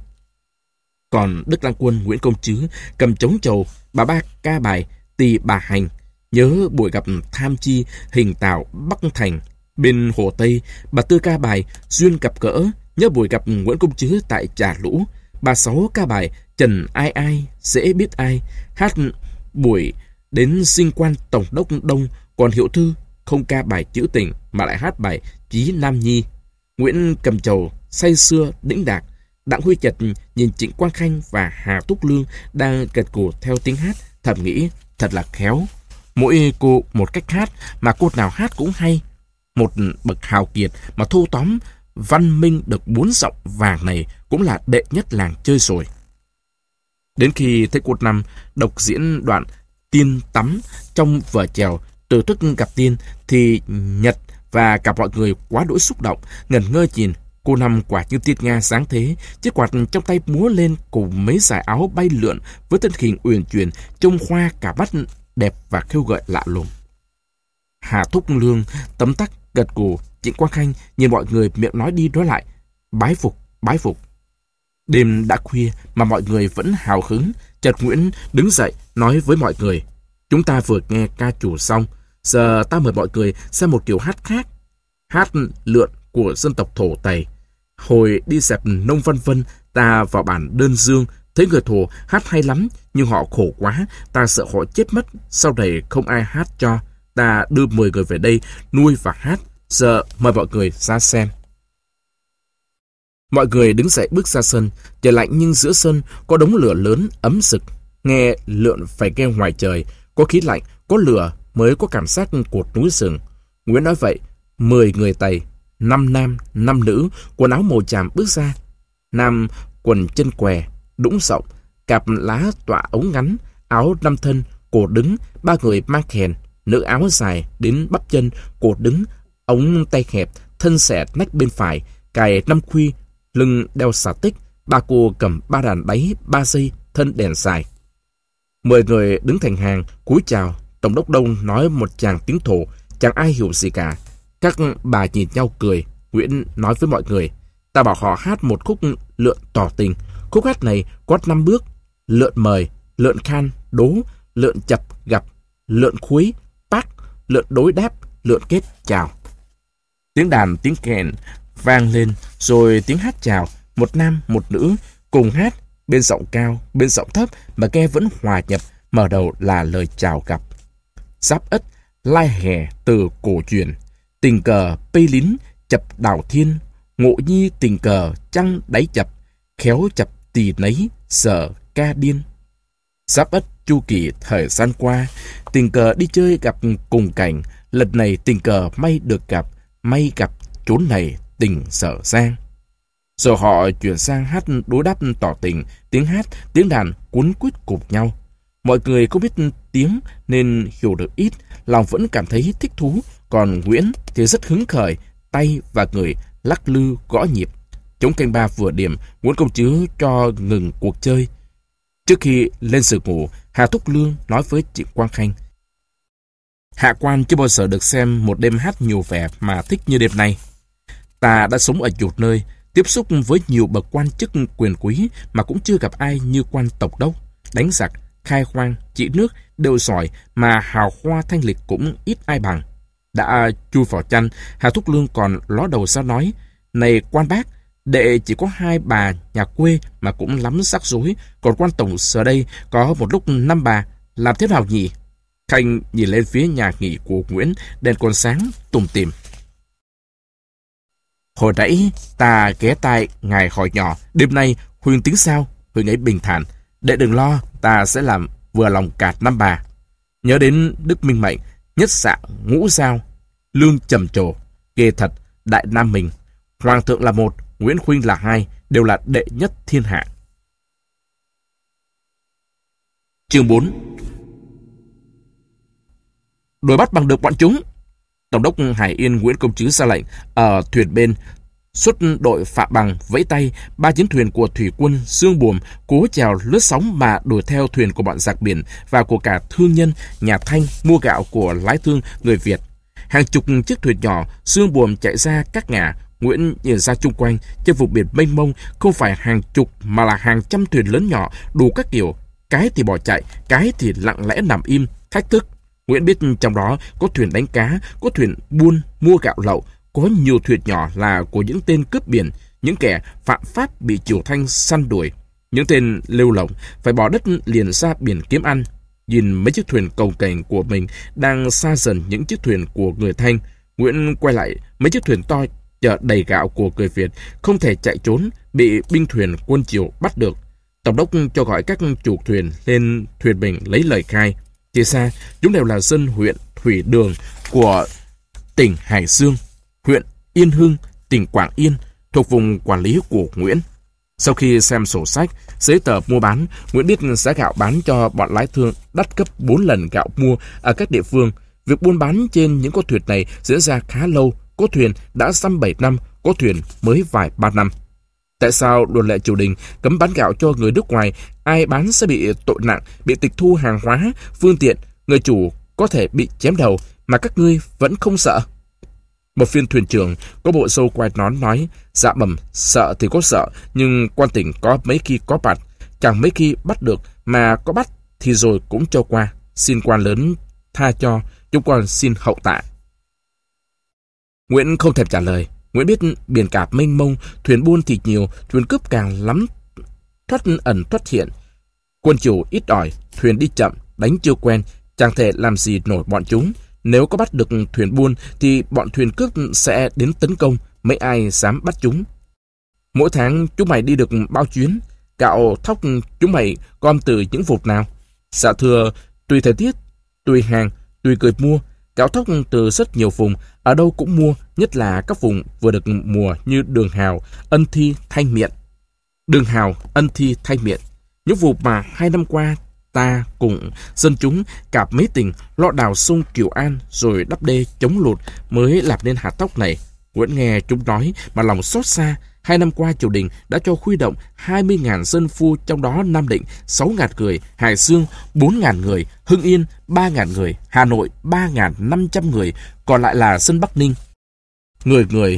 S1: Còn Đức Lang Quân Nguyễn Công Trứ cầm trống trầu, bà ba ca bài, tỳ bà hành. Nhớ buổi gặp tham chi, hình tạo Bắc Thành. Bên Hồ Tây, bà Tư ca bài, duyên gặp gỡ. Nhớ buổi gặp Nguyễn Công Trứ tại Trà Lũ. Bà Sáu ca bài, Trần ai ai, dễ biết ai. Hát buổi đến sinh quan Tổng đốc Đông. Còn Hiệu Thư không ca bài trữ tình mà lại hát bài Chí Nam Nhi. Nguyễn cầm trầu, say sưa, đĩnh đạc. Đặng Huy Chật nhìn Trịnh Quang Khanh và Hà Túc Lương đang gật gù theo tiếng hát, thầm nghĩ thật là khéo. Mỗi cô một cách hát mà cô nào hát cũng hay. Một bậc hào kiệt mà thu tóm văn minh được bốn giọng vàng này cũng là đệ nhất làng chơi rồi. Đến khi thấy cô Năm đọc diễn đoạn Tiên Tắm trong vở chèo Từ Thức gặp tiên thì Nhật và cả mọi người quá đỗi xúc động, ngẩn ngơ nhìn. Cô Năm quả như tiên nga sáng thế, chiếc quạt trong tay múa lên cùng mấy dải áo bay lượn với thân hình uyển chuyển, trông khoa cả mắt đẹp và khêu gợi lạ lùng. Hà Thúc Lương tấm tắc gật gù, Trịnh Quang Khanh nhìn mọi người miệng nói đi nói lại, bái phục, bái phục. Đêm đã khuya mà mọi người vẫn hào hứng. Chợt Nguyễn đứng dậy nói với mọi người, chúng ta vừa nghe ca trù xong, giờ ta mời mọi người xem một kiểu hát khác, hát lượn của dân tộc Thổ Tày. Hồi đi dẹp Nông Văn Vân, ta vào bản Đơn Dương, thấy người Thổ hát hay lắm, nhưng họ khổ quá, ta sợ họ chết mất, sau này không ai hát cho. Ta đưa mười người về đây, nuôi và hát, giờ mời mọi người ra xem. Mọi người đứng dậy bước ra sân, trời lạnh nhưng giữa sân có đống lửa lớn ấm sực. Nghe lượn phải nghe ngoài trời, có khí lạnh, có lửa mới có cảm giác của núi rừng. Nguyễn nói vậy, mười người Tày, năm nam, năm nữ, quần áo màu tràm bước ra. Nam quần chân què, đũng rộng, cạp lá tọa ống ngắn, áo năm thân, cổ đứng, ba người mang khèn, nữ áo dài đến bắp chân, cổ đứng, ống tay hẹp, thân xẻ nách bên phải, cài năm khuy, lưng đeo xà tích, ba cô cầm ba đàn đáy, ba dây, thân đèn dài. Mười người đứng thành hàng, cúi chào. Tổng đốc Đông nói một tràng tiếng Thổ, chẳng ai hiểu gì cả. Các bà nhìn nhau cười. Nguyễn nói với mọi người, ta bảo họ hát một khúc lượn tỏ tình. Khúc hát này có năm bước: lượn mời, lượn khan, đố, lượn chập gặp, lượn khuấy, bác, lượn đối đáp, lượn kết chào. Tiếng đàn tiếng kèn vang lên, rồi tiếng hát chào, một nam một nữ cùng hát, bên giọng cao bên giọng thấp mà nghe vẫn hòa nhập. Mở đầu là lời chào gặp. Giáp Ất lai hè từ cổ truyền, tình cờ pây lín chập đào thiên, ngộ nhi tình cờ trăng đáy chập, khéo chập tỳ nấy sợ ca điên. Giáp Ất chu kỳ thời gian qua, tình cờ đi chơi gặp cùng cảnh, lần này tình cờ may được gặp, may gặp chốn này tình dở dang. Rồi họ chuyển sang hát đối đáp tỏ tình, tiếng hát, tiếng đàn cuốn quýt cùng nhau. Mọi người không biết tiếng nên hiểu được ít, lòng vẫn cảm thấy thích thú, còn Nguyễn thì rất hứng khởi, tay và người lắc lư gõ nhịp. Trống canh ba vừa điểm, Nguyễn Công Trứ cho ngừng cuộc chơi. Trước khi lên giường ngủ, Hà Thúc Lương nói với Trịnh Quang Khanh, hạ quan chưa bao giờ được xem một đêm hát nhiều vẻ mà thích như đêm nay. Ta đã sống ở nhiều nơi, tiếp xúc với nhiều bậc quan chức quyền quý mà cũng chưa gặp ai như quan tổng đốc. Đánh giặc, khai hoang, trị nước đều giỏi mà hào hoa thanh lịch cũng ít ai bằng. Đã chui vào chăn, Hà Thúc Lương còn ló đầu ra nói, này quan bác, đệ chỉ có hai bà nhà quê mà cũng lắm rắc rối, còn quan tổng giờ đây có một lúc năm bà, làm thế nào nhỉ? Khanh nhìn lên phía nhà nghỉ của Nguyễn, đèn còn sáng tùm tìm. Hồi nãy ta ghé tai ngài hỏi nhỏ, đêm nay Huynh tính sao? Huynh ấy bình thản, đệ đừng lo, ta sẽ làm vừa lòng cạt năm bà. Nhớ đến Đức Minh Mệnh, nhất xạ ngũ giao, lương trầm trồ, ghê thật, đại nam mình. Hoàng thượng là một, Nguyễn Huynh là hai, đều là đệ nhất thiên hạ. Chương bốn. Đuổi bắt bằng được bọn chúng. Tổng đốc Hải Yên Nguyễn Công Trứ ra lệnh ở thuyền bên xuất đội Phạm Bằng vẫy tay, ba chiến thuyền của thủy quân Dương Buồm cố chèo lướt sóng mà đuổi theo thuyền của bọn giặc biển và của cả thương nhân nhà Thanh mua gạo của lái thương người Việt. Hàng chục chiếc thuyền nhỏ Dương Buồm chạy ra các ngả. Nguyễn nhìn ra chung quanh trên vùng biển mênh mông không phải hàng chục mà là hàng trăm thuyền lớn nhỏ đủ các kiểu, cái thì bỏ chạy, cái thì lặng lẽ nằm im thách thức. Nguyễn biết trong đó có thuyền đánh cá, có thuyền buôn mua gạo lậu, có nhiều thuyền nhỏ là của những tên cướp biển, những kẻ phạm pháp bị triều Thanh săn đuổi, những tên lêu lỏng phải bỏ đất liền ra biển kiếm ăn. Nhìn mấy chiếc thuyền cồng kềnh của mình đang xa dần những chiếc thuyền của người Thanh, Nguyễn quay lại mấy chiếc thuyền to chở đầy gạo của người Việt không thể chạy trốn, bị binh thuyền quân Triều bắt được. Tổng đốc cho gọi các chủ thuyền lên thuyền mình lấy lời khai. Thì ra chúng đều là dân huyện Thủy Đường của tỉnh Hải Dương, huyện Yên Hưng, tỉnh Quảng Yên, thuộc vùng quản lý của Nguyễn. Sau khi xem sổ sách, giấy tờ mua bán, Nguyễn biết giá gạo bán cho bọn lái thương đắt gấp bốn lần gạo mua ở các địa phương. Việc buôn bán trên những con thuyền này diễn ra khá lâu, có thuyền đã dăm bảy năm, có thuyền mới vài ba năm. Tại sao luật lệ triều đình cấm bán gạo cho người nước ngoài? Ai bán sẽ bị tội nặng, bị tịch thu hàng hóa, phương tiện, người chủ có thể bị chém đầu, mà các ngươi vẫn không sợ. Một phiên thuyền trưởng có bộ râu quai nón nói, dạ bẩm, sợ thì có sợ, nhưng quan tỉnh có mấy khi có bắt, chẳng mấy khi bắt được, mà có bắt thì rồi cũng cho qua. Xin quan lớn tha cho, chúng con xin hậu tạ. Nguyễn không thèm trả lời. Nguyễn biết biển cả mênh mông, thuyền buôn thì nhiều, thuyền cướp càng lắm thoát ẩn thoát hiện. Quân Triều ít ỏi, thuyền đi chậm, đánh chưa quen, chẳng thể làm gì nổi bọn chúng. Nếu có bắt được thuyền buôn thì bọn thuyền cướp sẽ đến tấn công, mấy ai dám bắt chúng. Mỗi tháng chúng mày đi được bao chuyến? Gạo thóc chúng mày gom từ những vùng nào? Dạ thưa, tùy thời tiết, tùy hàng, tùy người mua. Gạo thóc từ rất nhiều vùng, ở đâu cũng mua, nhất là các vùng vừa được mùa như Đường Hào, Ân Thi, Thanh Miện. Đường Hào, Ân Thi, Thanh Miện, những vùng mà hai năm qua ta cùng dân chúng cạp mấy tình lo đào sông Kiều An rồi đắp đê chống lụt mới làm nên hạt thóc này. Nguyễn nghe chúng nói mà lòng xót xa. Hai năm qua triều đình đã cho huy động hai mươi nghìn dân phu, trong đó Nam Định sáu nghìn người, Hải Dương bốn nghìn người, Hưng Yên ba nghìn người, Hà Nội ba nghìn năm trăm người, còn lại là dân Bắc Ninh. Người người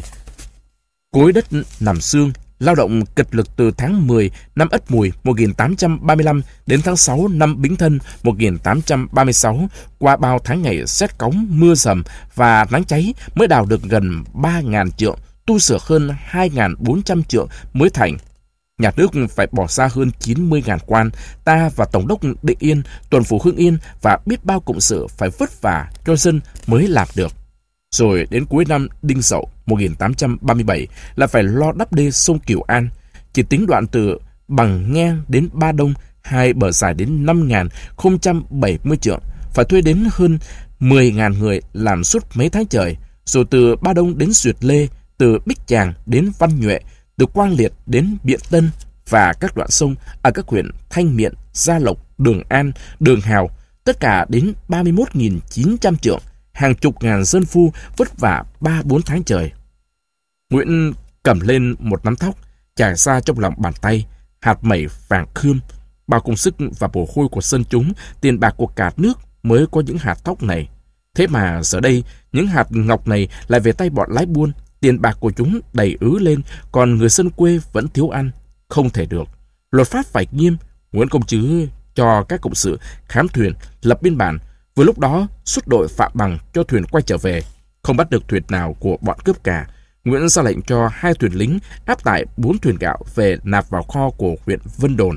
S1: cối đất nằm xương, lao động cực lực từ tháng mười năm Ất Mùi một nghìn tám trăm ba mươi lăm đến tháng sáu năm Bính Thân một nghìn tám trăm ba mươi sáu, qua bao tháng ngày rét cóng, mưa rầm và nắng cháy mới đào được gần ba nghìn trượng, tu sửa hơn hai nghìn bốn trăm trượng mới thành. Nhà nước phải bỏ ra hơn chín mươi nghìn quan, ta và Tổng đốc Định Yên, tuần phủ Hưng Yên và biết bao cộng sự phải vất vả cho dân mới làm được. Rồi đến cuối năm Đinh Dậu một nghìn tám trăm ba mươi bảy là phải lo đắp đê sông Kiều An. Chỉ tính đoạn từ Bằng Ngang đến Ba Đông, hai bờ dài đến năm nghìn không trăm bảy mươi trượng, phải thuê đến hơn mười nghìn người làm suốt mấy tháng trời. Rồi từ Ba Đông đến Duyệt Lê, từ Bích Tràng đến Văn Nhuệ, từ Quang Liệt đến Biện Tân và các đoạn sông ở các huyện Thanh Miện, Gia Lộc, Đường An, Đường Hào, tất cả đến ba mươi mốt nghìn chín trăm trượng, hàng chục ngàn dân phu vất vả ba bốn tháng trời. Nguyễn cầm lên một nắm tóc, trải ra trong lòng bàn tay, hạt mẩy vàng khươm, bao công sức và mồ hôi của dân chúng, tiền bạc của cả nước mới có những hạt tóc này. Thế mà giờ đây, những hạt ngọc này lại về tay bọn lái buôn, tiền bạc của chúng đầy ứ lên, còn người dân quê vẫn thiếu ăn. Không thể được. Luật pháp phải nghiêm. Nguyễn Công Trứ cho các cộng sự khám thuyền, lập biên bản. Vừa lúc đó, xuất đội Phạm Bằng cho thuyền quay trở về. Không bắt được thuyền nào của bọn cướp cả. Nguyễn ra lệnh cho hai thuyền lính áp tải bốn thuyền gạo về nạp vào kho của huyện Vân Đồn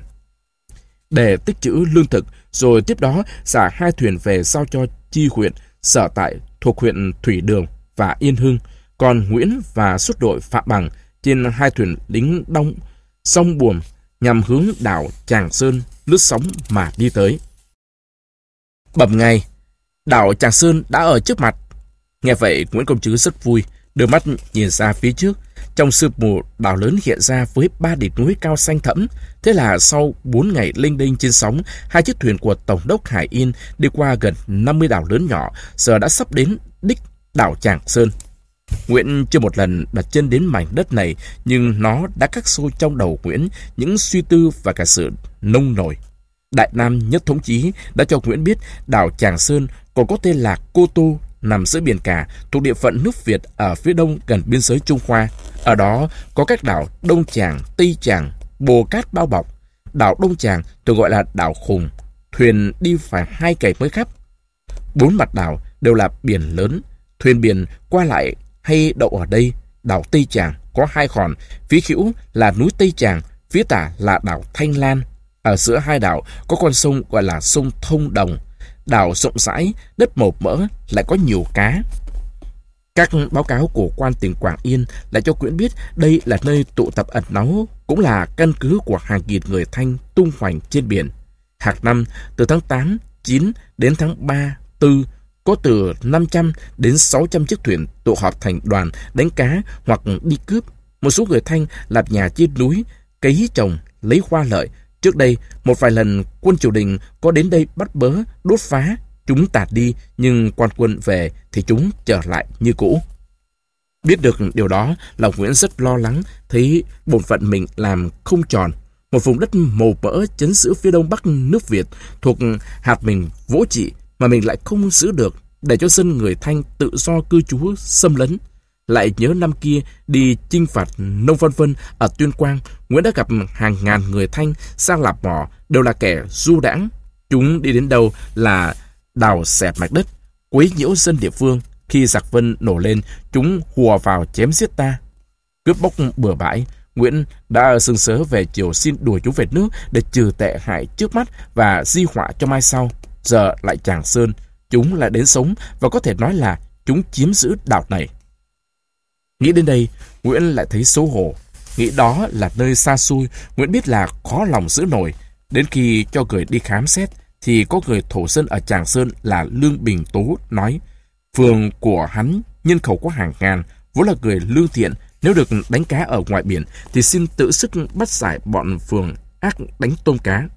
S1: để tích trữ lương thực, rồi tiếp đó xả hai thuyền về giao cho chi huyện sở tại thuộc huyện Thủy Đường và Yên Hưng. còn Nguyễn và suất đội Phạm Bằng trên hai thuyền lính đông sông Buồm nhằm hướng đảo Tràng Sơn lướt sóng mà đi tới. Bẩm ngài, đảo Tràng Sơn đã ở trước mặt. Nghe vậy, Nguyễn Công Trứ rất vui, đưa mắt nhìn ra phía trước. Trong sương mù, đảo lớn hiện ra với ba đỉnh núi cao xanh thẫm. Thế là sau bốn ngày lênh đênh trên sóng, hai chiếc thuyền của Tổng đốc Hải Yên đi qua gần năm mươi đảo lớn nhỏ, giờ đã sắp đến đích đảo Tràng Sơn. Nguyễn chưa một lần đặt chân đến mảnh đất này, nhưng nó đã khắc sâu trong đầu Nguyễn những suy tư và cả sự nông nổi. Đại Nam Nhất Thống Chí đã cho Nguyễn biết đảo Tràng Sơn còn có tên là Cô Tô, nằm giữa biển cả, thuộc địa phận nước Việt ở phía đông gần biên giới Trung Hoa. Ở đó có các đảo Đông Tràng, Tây Tràng, Bồ Cát bao bọc. Đảo Đông Tràng thường gọi là đảo Khùng, thuyền đi phải hai cày mới khắp. Bốn mặt đảo đều là biển lớn, thuyền biển qua lại hay đậu ở đây. Đảo Tây Tràng có hai khòn, phía hữu là núi Tây Tràng, phía tả là đảo Thanh Lan. Ở giữa hai đảo có con sông gọi là sông Thông Đồng. Đảo rộng rãi, đất màu mỡ, lại có nhiều cá. Các báo cáo của quan tỉnh Quảng Yên lại cho Nguyễn biết đây là nơi tụ tập ẩn náu, cũng là căn cứ của hàng nghìn người Thanh tung hoành trên biển. Hàng năm, từ tháng tám, chín đến tháng ba, tư, có từ năm trăm đến sáu trăm chiếc thuyền tụ họp thành đoàn đánh cá hoặc đi cướp. Một số người Thanh lập nhà trên núi, cấy trồng, lấy hoa lợi. Trước đây, một vài lần quân triều đình có đến đây bắt bớ, đốt phá, chúng tạt đi, nhưng quan quân về thì chúng trở lại như cũ. Biết được điều đó, lòng Nguyễn rất lo lắng, thấy bổn phận mình làm không tròn. Một vùng đất màu mỡ trấn giữ phía đông bắc nước Việt thuộc hạt mình vỗ trị mà mình lại không giữ được, để cho dân người Thanh tự do cư trú xâm lấn. Lại nhớ năm kia đi chinh phạt Nông Văn Vân ở Tuyên Quang, Nguyễn đã gặp hàng ngàn người Thanh sang lạp mỏ, đều là kẻ du đãng. Chúng đi đến đâu là đào xẹp mạch đất, quấy nhiễu dân địa phương. Khi giặc Vân nổ lên, chúng hùa vào chém giết ta. Cướp bóc bừa bãi, Nguyễn đã sừng sớ về chiều xin đuổi chúng về nước để trừ tệ hại trước mắt và di họa cho mai sau. Giờ lại Tràng Sơn, chúng lại đến sống và có thể nói là chúng chiếm giữ đảo này. Nghĩ đến đây, Nguyễn lại thấy xấu hổ. Nghĩ đó là nơi xa xôi, Nguyễn biết là khó lòng giữ nổi. Đến khi cho người đi khám xét, thì có người thổ dân ở Tràng Sơn là Lương Bình Tố nói, phường của hắn nhân khẩu có hàng ngàn, vốn là người lương thiện, nếu được đánh cá ở ngoài biển thì xin tự sức bắt giải bọn phường ác đánh tôm cá.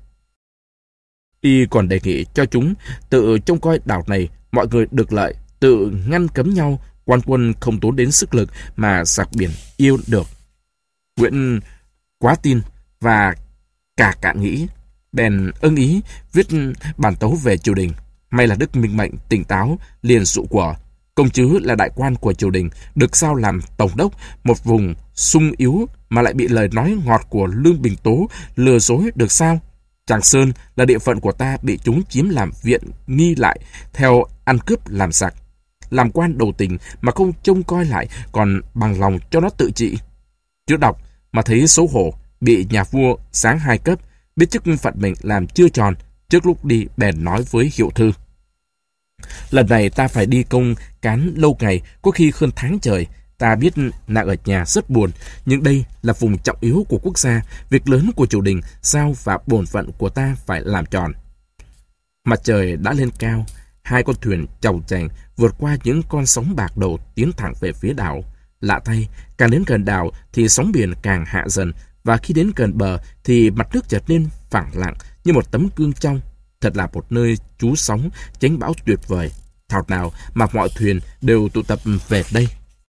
S1: Y còn đề nghị cho chúng tự trông coi đảo này, mọi người được lợi, tự ngăn cấm nhau, quan quân không tốn đến sức lực mà giặc biển yêu được. Nguyễn quá tin và cả cạn nghĩ, bèn ưng ý viết bản tấu về triều đình. May là Đức Minh Mệnh tỉnh táo, liền dụ của. Công Trứ là đại quan của triều đình, được giao làm tổng đốc một vùng sung yếu mà lại bị lời nói ngọt của Lương Bình Tố lừa dối được sao? Tràng Sơn là địa phận của ta bị chúng chiếm làm viện nghi lại, theo ăn cướp làm giặc. Làm quan đầu tình mà không trông coi lại, còn bằng lòng cho nó tự trị. Chưa đọc mà thấy xấu hổ, bị nhà vua giáng hai cấp, biết chức phận mình làm chưa tròn, trước lúc đi bèn nói với Hiệu Thư. Lần này ta phải đi công cán lâu ngày, có khi hơn tháng trời. Ta biết nàng ở nhà rất buồn, nhưng đây là vùng trọng yếu của quốc gia, việc lớn của triều đình giao và bổn phận của ta phải làm tròn. Mặt trời đã lên cao, hai con thuyền chàu chành vượt qua những con sóng bạc đầu tiến thẳng về phía đảo. Lạ thay, càng đến gần đảo thì sóng biển càng hạ dần, và khi đến gần bờ thì mặt nước trở nên phẳng lặng như một tấm gương trong. Thật là một nơi trú sóng tránh bão tuyệt vời. Thảo nào mà mọi thuyền đều tụ tập về đây.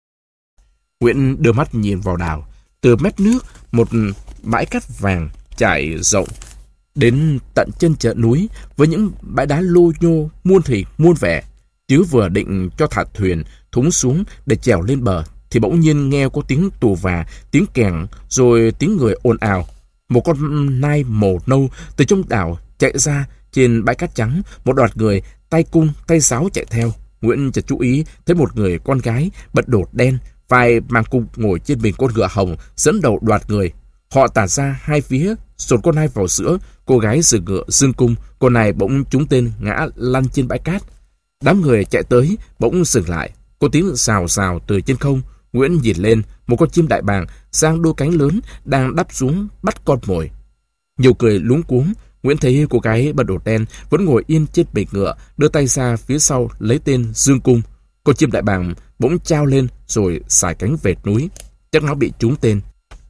S1: Nguyễn đưa mắt nhìn vào đảo. Từ mép nước, một bãi cát vàng trải rộng đến tận chân chợ núi với những bãi đá lô nhô muôn thủy muôn vẻ. Chứ vừa định cho thả thuyền thúng xuống để trèo lên bờ thì bỗng nhiên nghe có tiếng tù và, tiếng kèn, rồi tiếng người ồn ào. Một con nai màu nâu từ trong đảo chạy ra. Trên bãi cát trắng, một đoạt người tay cung tay sáo chạy theo. Nguyễn chợt chú ý thấy một người con gái bật đột đen, vai mang cung, ngồi trên mình con ngựa hồng, dẫn đầu đoạt người. Họ tản ra hai phía, dồn con nai vào giữa. Cô gái dừng ngựa dương cung, con nai bỗng trúng tên ngã lăn trên bãi cát. Đám người chạy tới bỗng dừng lại, có tiếng xào xào từ trên không. Nguyễn nhìn lên, một con chim đại bàng giang đôi cánh lớn đang đáp xuống bắt con mồi. Nhiều cười luống cuống, Nguyễn thấy cô gái bận đồ đen vẫn ngồi yên trên bịch ngựa, đưa tay ra phía sau lấy tên dương cung. Con chim đại bàng bỗng trao lên rồi xài cánh về núi. Chắc nó bị trúng tên.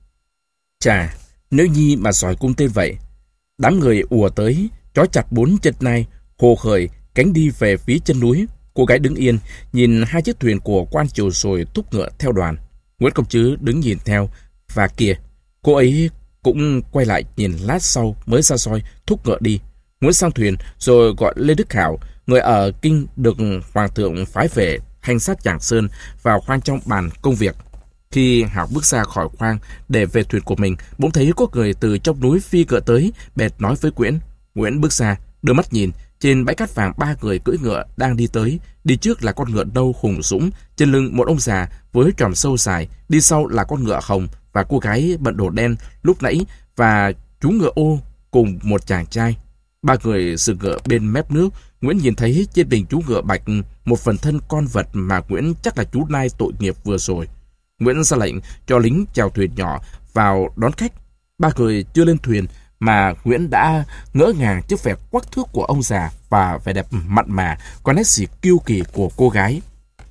S1: Chà, nếu Nhi mà giỏi cung tên vậy. Đám người ùa tới, trói chặt bốn chân nai, hồ khởi, cánh đi về phía chân núi. Cô gái đứng yên, nhìn hai chiếc thuyền của quan triều rồi thúc ngựa theo đoàn. Nguyễn Công Trứ đứng nhìn theo, và kìa, cô ấy cũng quay lại nhìn lát sau mới ra soi thúc ngựa đi. Nguyễn sang thuyền rồi gọi Lê Đức Hảo, người ở kinh được hoàng thượng phái về hành sát Tràng Sơn, vào khoang trong bàn công việc. Khi Hảo bước ra khỏi khoang để về thuyền của mình, bỗng thấy có người từ trong núi phi ngựa tới, bèn nói với Nguyễn. Nguyễn bước ra, đưa mắt nhìn, trên bãi cát vàng ba người cưỡi ngựa đang đi tới. Đi trước là con ngựa nâu hùng dũng, trên lưng một ông già với tròm sâu dài, đi sau là con ngựa hồng và cô gái bận đồ đen lúc nãy, và chú ngựa ô cùng một chàng trai. Ba người dừng ngựa bên mép nước. Nguyễn nhìn thấy trên mình chú ngựa bạch một phần thân con vật mà Nguyễn chắc là chú nai tội nghiệp vừa rồi. Nguyễn ra lệnh cho lính chèo thuyền nhỏ vào đón khách. Ba người chưa lên thuyền mà Nguyễn đã ngỡ ngàng trước vẻ quắc thước của ông già và vẻ đẹp mặn mà, có nét gì kiêu kỳ của cô gái.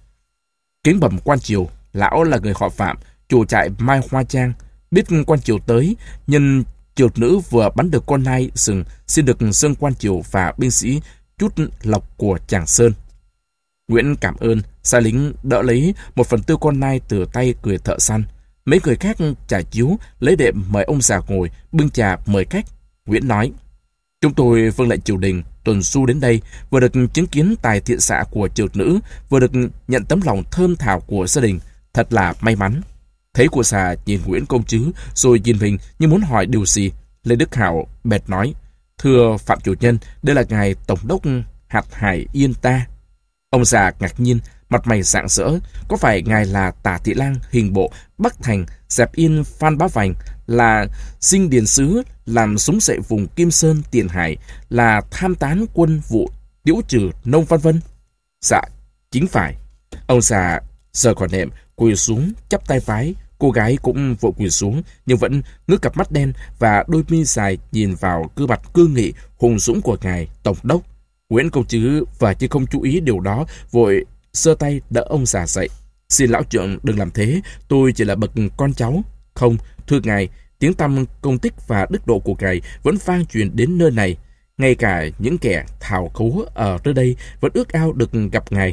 S1: Kính bẩm quan triều, lão là người họ Phạm, chủ trại Mai Hoa Trang. Biết quan triều tới, nhân triều nữ vừa bắn được con nai rừng, xin được dâng quan triều và binh sĩ chút lộc của Tràng Sơn. Nguyễn cảm ơn, sai lính đỡ lấy một phần tư con nai từ tay người thợ săn. Mấy người khác trà chiếu, lấy đệm mời ông già ngồi, bưng trà mời khách. Nguyễn nói, chúng tôi vâng lệnh triều đình, tuần du đến đây, vừa được chứng kiến tài thiện xạ của triều nữ, vừa được nhận tấm lòng thơm thảo của gia đình, thật là may mắn. Thấy cô già nhìn Nguyễn Công Trứ, rồi nhìn mình như muốn hỏi điều gì. Lê Đức Hảo bèn nói, thưa Phạm chủ nhân, đây là ngài tổng đốc hạt Hải Yên ta. Ông già ngạc nhiên, mặt mày rạng rỡ. Có phải ngài là Tả Thị Lang hình bộ Bắc Thành dẹp yên Phan Bá Vành, là dinh điền sứ làm súng dậy vùng Kim Sơn Tiền Hải, là tham tán quân vụ Tiễu Trừ Nông Văn Vân? Dạ, chính phải. Ông già giờ còn nệm quỳ xuống chắp tay vái. Cô gái cũng vội quỳ xuống, nhưng vẫn ngước cặp mắt đen và đôi mi dài nhìn vào gương mặt cương nghị hùng dũng của ngài tổng đốc. Nguyễn Công Trứ và chứ không chú ý điều đó, vội giơ tay đỡ ông già dậy. Xin lão trượng đừng làm thế, tôi chỉ là bậc con cháu. Không, thưa ngài, tiếng tăm công tích và đức độ của ngài vẫn vang truyền đến nơi này. Ngay cả những kẻ thảo khấu ở nơi đây vẫn ước ao được gặp ngài.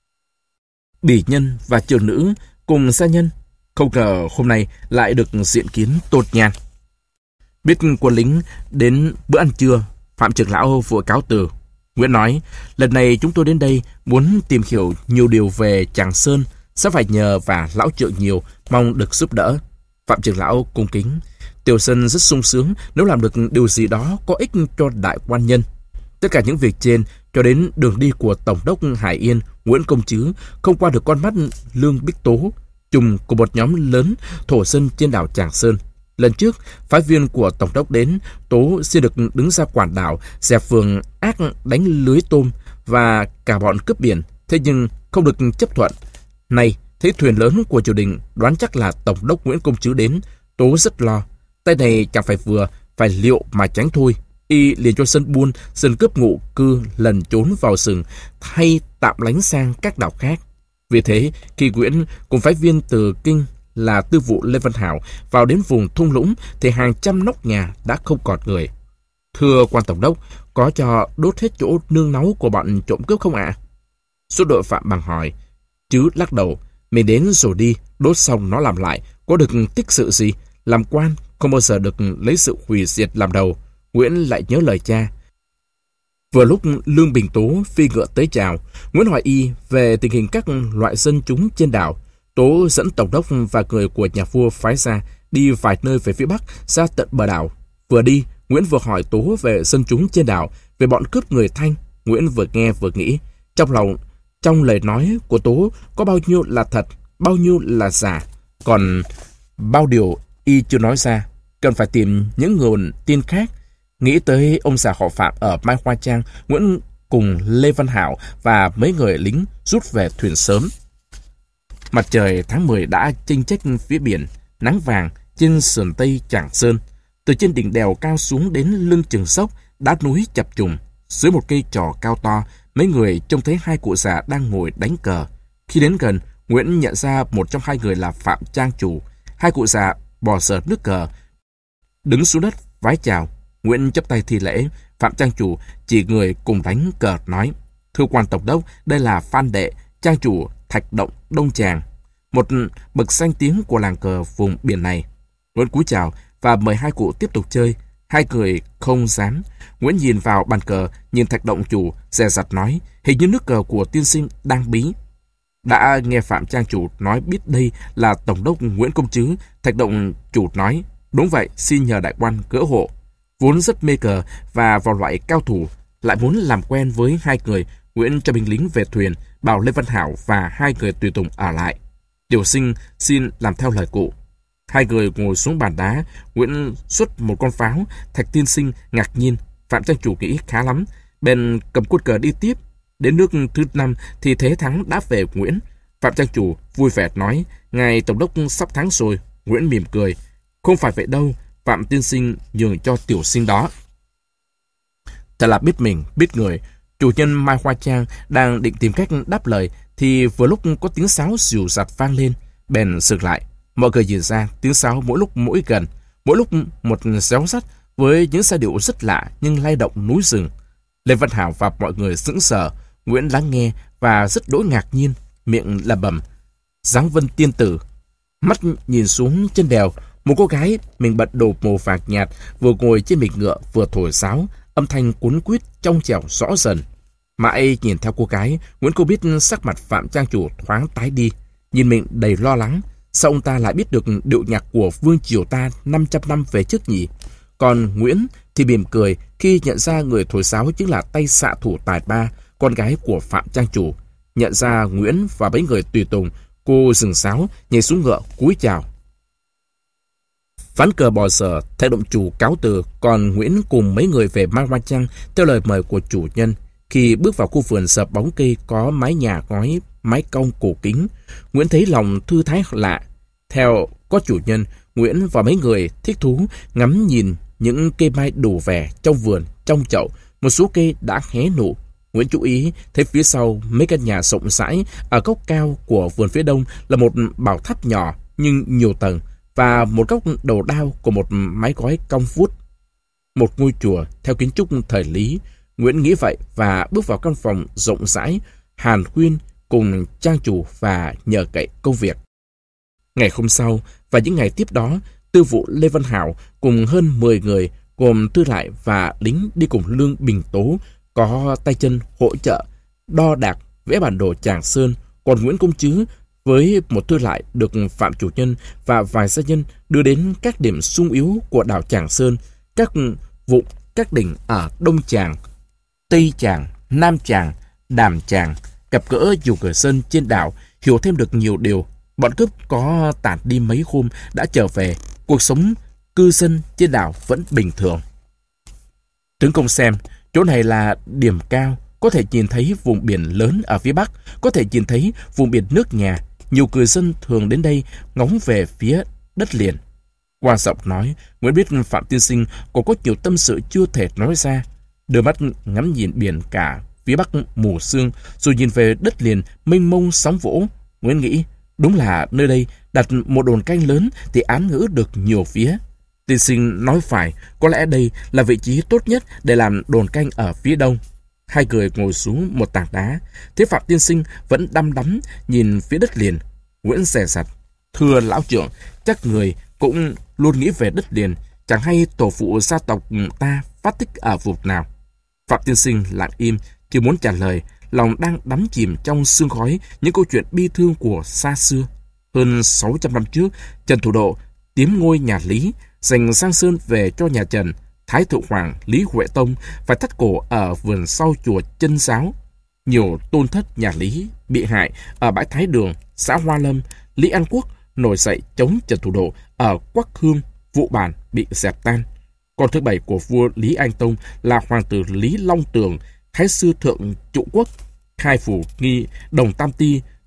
S1: Bỉ nhân và trường nữ cùng gia nhân, không ngờ hôm nay lại được diện kiến tột nhan. Biết quân lính đến bữa ăn trưa, Phạm trưởng lão vội cáo từ. Nguyễn nói, lần này chúng tôi đến đây muốn tìm hiểu nhiều điều về Tràng Sơn, sẽ phải nhờ và lão trượng nhiều, mong được giúp đỡ. Phạm trưởng lão cung kính. Tiểu dân rất sung sướng nếu làm được điều gì đó có ích cho đại quan nhân. Tất cả những việc trên, cho đến đường đi của Tổng đốc Hải Yên, Nguyễn Công Trứ, không qua được con mắt Lương Bích Tố, trùm của một nhóm lớn thổ dân trên đảo Tràng Sơn. Lần trước, phái viên của Tổng đốc đến, Tố xin được đứng ra quản đảo, dẹp phường ác đánh lưới tôm và cả bọn cướp biển, thế nhưng không được chấp thuận. Này, thấy thuyền lớn của triều đình, đoán chắc là Tổng đốc Nguyễn Công Trứ đến, Tố rất lo. Tay này chẳng phải vừa, phải liệu mà tránh thôi. Y liền cho dân buôn, dân cướp ngụ cư lần trốn vào rừng, hay tạm lánh sang các đảo khác. Vì thế, khi Nguyễn cùng phái viên từ kinh là tư vụ Lê Văn Hảo vào đến vùng thung lũng, thì hàng trăm nóc nhà đã không còn người. Thưa quan tổng đốc, có cho đốt hết chỗ nương náu của bọn trộm cướp không ạ? À? Số đội Phạm bằng hỏi. Chứ lắc đầu, mình đến rồi đi, đốt xong nó làm lại, có được tích sự gì? Làm quan không bao giờ được lấy sự hủy diệt làm đầu. Nguyễn lại nhớ lời cha. Vừa lúc Lương Bình Tố phi ngựa tới chào, Nguyễn hỏi y về tình hình các loại dân chúng trên đảo. Tố dẫn tổng đốc và người của nhà vua phái ra đi vài nơi về phía bắc, ra tận bờ đảo. Vừa đi, Nguyễn vừa hỏi Tố về dân chúng trên đảo, về bọn cướp người Thanh. Nguyễn vừa nghe vừa nghĩ, trong lòng, trong lời nói của Tố có bao nhiêu là thật, bao nhiêu là giả, còn bao điều y chưa nói ra, cần phải tìm những nguồn tin khác. Nghĩ tới ông già họ Phạm ở Mai Hoa Trang, Nguyễn cùng Lê Văn Hảo và mấy người lính rút về thuyền sớm. Mặt trời tháng mười đã chênh chếch phía biển, nắng vàng trên sườn tây Tràng Sơn. Từ trên đỉnh đèo cao xuống đến lưng chừng sốc, đá núi chập trùng. Dưới một cây trò cao to, mấy người trông thấy hai cụ già đang ngồi đánh cờ. Khi đến gần, Nguyễn nhận ra một trong hai người là Phạm Trang Chủ. Hai cụ già bò sợt nước cờ, đứng xuống đất vái chào. Nguyễn chắp tay thi lễ. Phạm Trang Chủ chỉ người cùng đánh cờ nói: "Thưa quan tổng đốc, đây là Phan Đệ, Trang Chủ Thạch Động Đông Tràng, một bậc danh tiếng của làng cờ vùng biển này." Nguyễn cúi chào và mời hai cụ tiếp tục chơi. Hai người không dám. Nguyễn nhìn vào bàn cờ, nhìn Thạch Động Chủ, dè dặt nói: "Hình như nước cờ của tiên sinh đang bí." Đã nghe Phạm Trang Chủ nói biết đây là Tổng đốc Nguyễn Công Trứ, Thạch Động Chủ nói: "Đúng vậy, xin nhờ đại quan cỡ hộ." Vốn rất mê cờ và vào loại cao thủ, lại muốn làm quen với hai người, Nguyễn cho binh lính về thuyền, bảo Lê Văn Hảo và hai người tùy tùng ở lại. Tiểu sinh xin làm theo lời cụ. Hai người ngồi xuống bàn đá, Nguyễn xuất một con pháo. Thạch tiên sinh ngạc nhiên, Phạm Trang Chủ nghĩ khá lắm, bèn cầm quân cờ đi tiếp. Đến nước thứ năm thì thế thắng đã về Nguyễn. Phạm Trang Chủ vui vẻ nói: "Ngài tổng đốc sắp thắng rồi." Nguyễn mỉm cười: "Không phải vậy đâu, Phạm tiên sinh nhường cho tiểu sinh đó." Thật là biết mình, biết người. Chủ nhân Mai Hoa Trang đang định tìm cách đáp lời thì vừa lúc có tiếng sáo dìu dặt vang lên, bèn sực lại. Mọi người nhìn ra, tiếng sáo mỗi lúc mỗi gần, mỗi lúc một réo rắt với những giai điệu rất lạ nhưng lay động núi rừng. Lê Văn Hảo và mọi người sững sờ. Nguyễn lắng nghe và rất đỗi ngạc nhiên, miệng lẩm bẩm: "Giáng vân tiên tử." Mắt nhìn xuống chân đèo, một cô gái mình bận đồ màu vàng nhạt vừa ngồi trên mình ngựa vừa thổi sáo, âm thanh cuốn quýt trong trẻo rõ dần. Mãi nhìn theo cô gái, Nguyễn cô biết sắc mặt Phạm Trang Chủ thoáng tái đi, nhìn mình đầy lo lắng. Sao ông ta lại biết được điệu nhạc của vương triều ta năm trăm năm về trước nhỉ? Còn Nguyễn thì mỉm cười khi nhận ra người thổi sáo chính là tay xạ thủ Tài Ba, con gái của Phạm Trang Chủ. Nhận ra Nguyễn và mấy người tùy tùng, cô dừng sáo, nhảy xuống ngựa cúi chào. Ván cờ bò sờ, Thạch Động Chủ cáo từ, còn Nguyễn cùng mấy người về Mai Hoa Trang theo lời mời của chủ nhân. Khi bước vào khu vườn sập bóng cây có mái nhà ngói, mái cong cổ kính, Nguyễn thấy lòng thư thái lạ. Theo có chủ nhân, Nguyễn và mấy người thích thú ngắm nhìn những cây mai đủ vẻ trong vườn, trong chậu. Một số cây đã hé nụ. Nguyễn chú ý thấy phía sau mấy căn nhà rộng rãi ở góc cao của vườn phía đông là một bảo tháp nhỏ nhưng nhiều tầng và một góc đầu đao của một mái gói cong vút. Một ngôi chùa theo kiến trúc thời Lý. Nguyễn nghĩ vậy và bước vào căn phòng rộng rãi, hàn huyên cùng Trang Chủ và nhờ cậy công việc. Ngày hôm sau và những ngày tiếp đó, tư vụ Lê Văn Hảo cùng hơn mười người gồm tư lại và lính đi cùng Lương Bình Tố có tay chân hỗ trợ, đo đạc, vẽ bản đồ Tràng Sơn. Còn Nguyễn Công Trứ với một tư lại được Phạm Chủ Nhân và vài gia nhân đưa đến các điểm sung yếu của đảo Tràng Sơn, các vùng, các đỉnh ở Đông Tràng, Tây Tràng, Nam Tràng, Đàm Tràng, gặp gỡ nhiều người dân trên đảo, hiểu thêm được nhiều điều. Bọn cướp có tản đi mấy hôm đã trở về, cuộc sống cư dân trên đảo vẫn bình thường. Tướng công xem, chỗ này là điểm cao, có thể nhìn thấy vùng biển lớn ở phía bắc, có thể nhìn thấy vùng biển nước nhà. Nhiều người dân thường đến đây ngóng về phía đất liền. Qua giọng nói, Nguyễn biết Phạm tiên sinh còn có nhiều tâm sự chưa thể nói ra. Đưa mắt ngắm nhìn biển cả phía bắc mù sương, rồi nhìn về đất liền mênh mông sóng vỗ. Nguyễn nghĩ, đúng là nơi đây đặt một đồn canh lớn thì án ngữ được nhiều phía. Tiên sinh nói phải, có lẽ đây là vị trí tốt nhất để làm đồn canh ở phía đông. Hai người ngồi xuống một tảng đá, thế Phạm tiên sinh vẫn đăm đắm nhìn phía đất liền. Nguyễn dè dặt, thưa lão trưởng, chắc người cũng luôn nghĩ về đất liền, chẳng hay tổ phụ gia tộc ta phát tích ở vùng nào. Phạm tiên sinh lặng im, chưa muốn trả lời, lòng đang đắm chìm trong sương khói những câu chuyện bi thương của xa xưa. Hơn sáu trăm năm trước, Trần Thủ Độ tiếm ngôi nhà Lý, giành Giang Sơn về cho nhà Trần. Thái thượng hoàng Lý Huệ Tông phải thắt cổ ở vườn sau chùa Chân Giáo. Nhiều tôn thất nhà Lý bị hại ở bãi Thái Đường, xã Hoa Lâm. Lý An Quốc nổi dậy chống Trần Thủ Độ ở Quắc Hương, Vụ Bản bị dẹp tan. Con thứ bảy của vua Lý Anh Tông là hoàng tử Lý Long Tường, thái sư thượng trụ quốc, khai phủ nghi Đồng Tam Ti,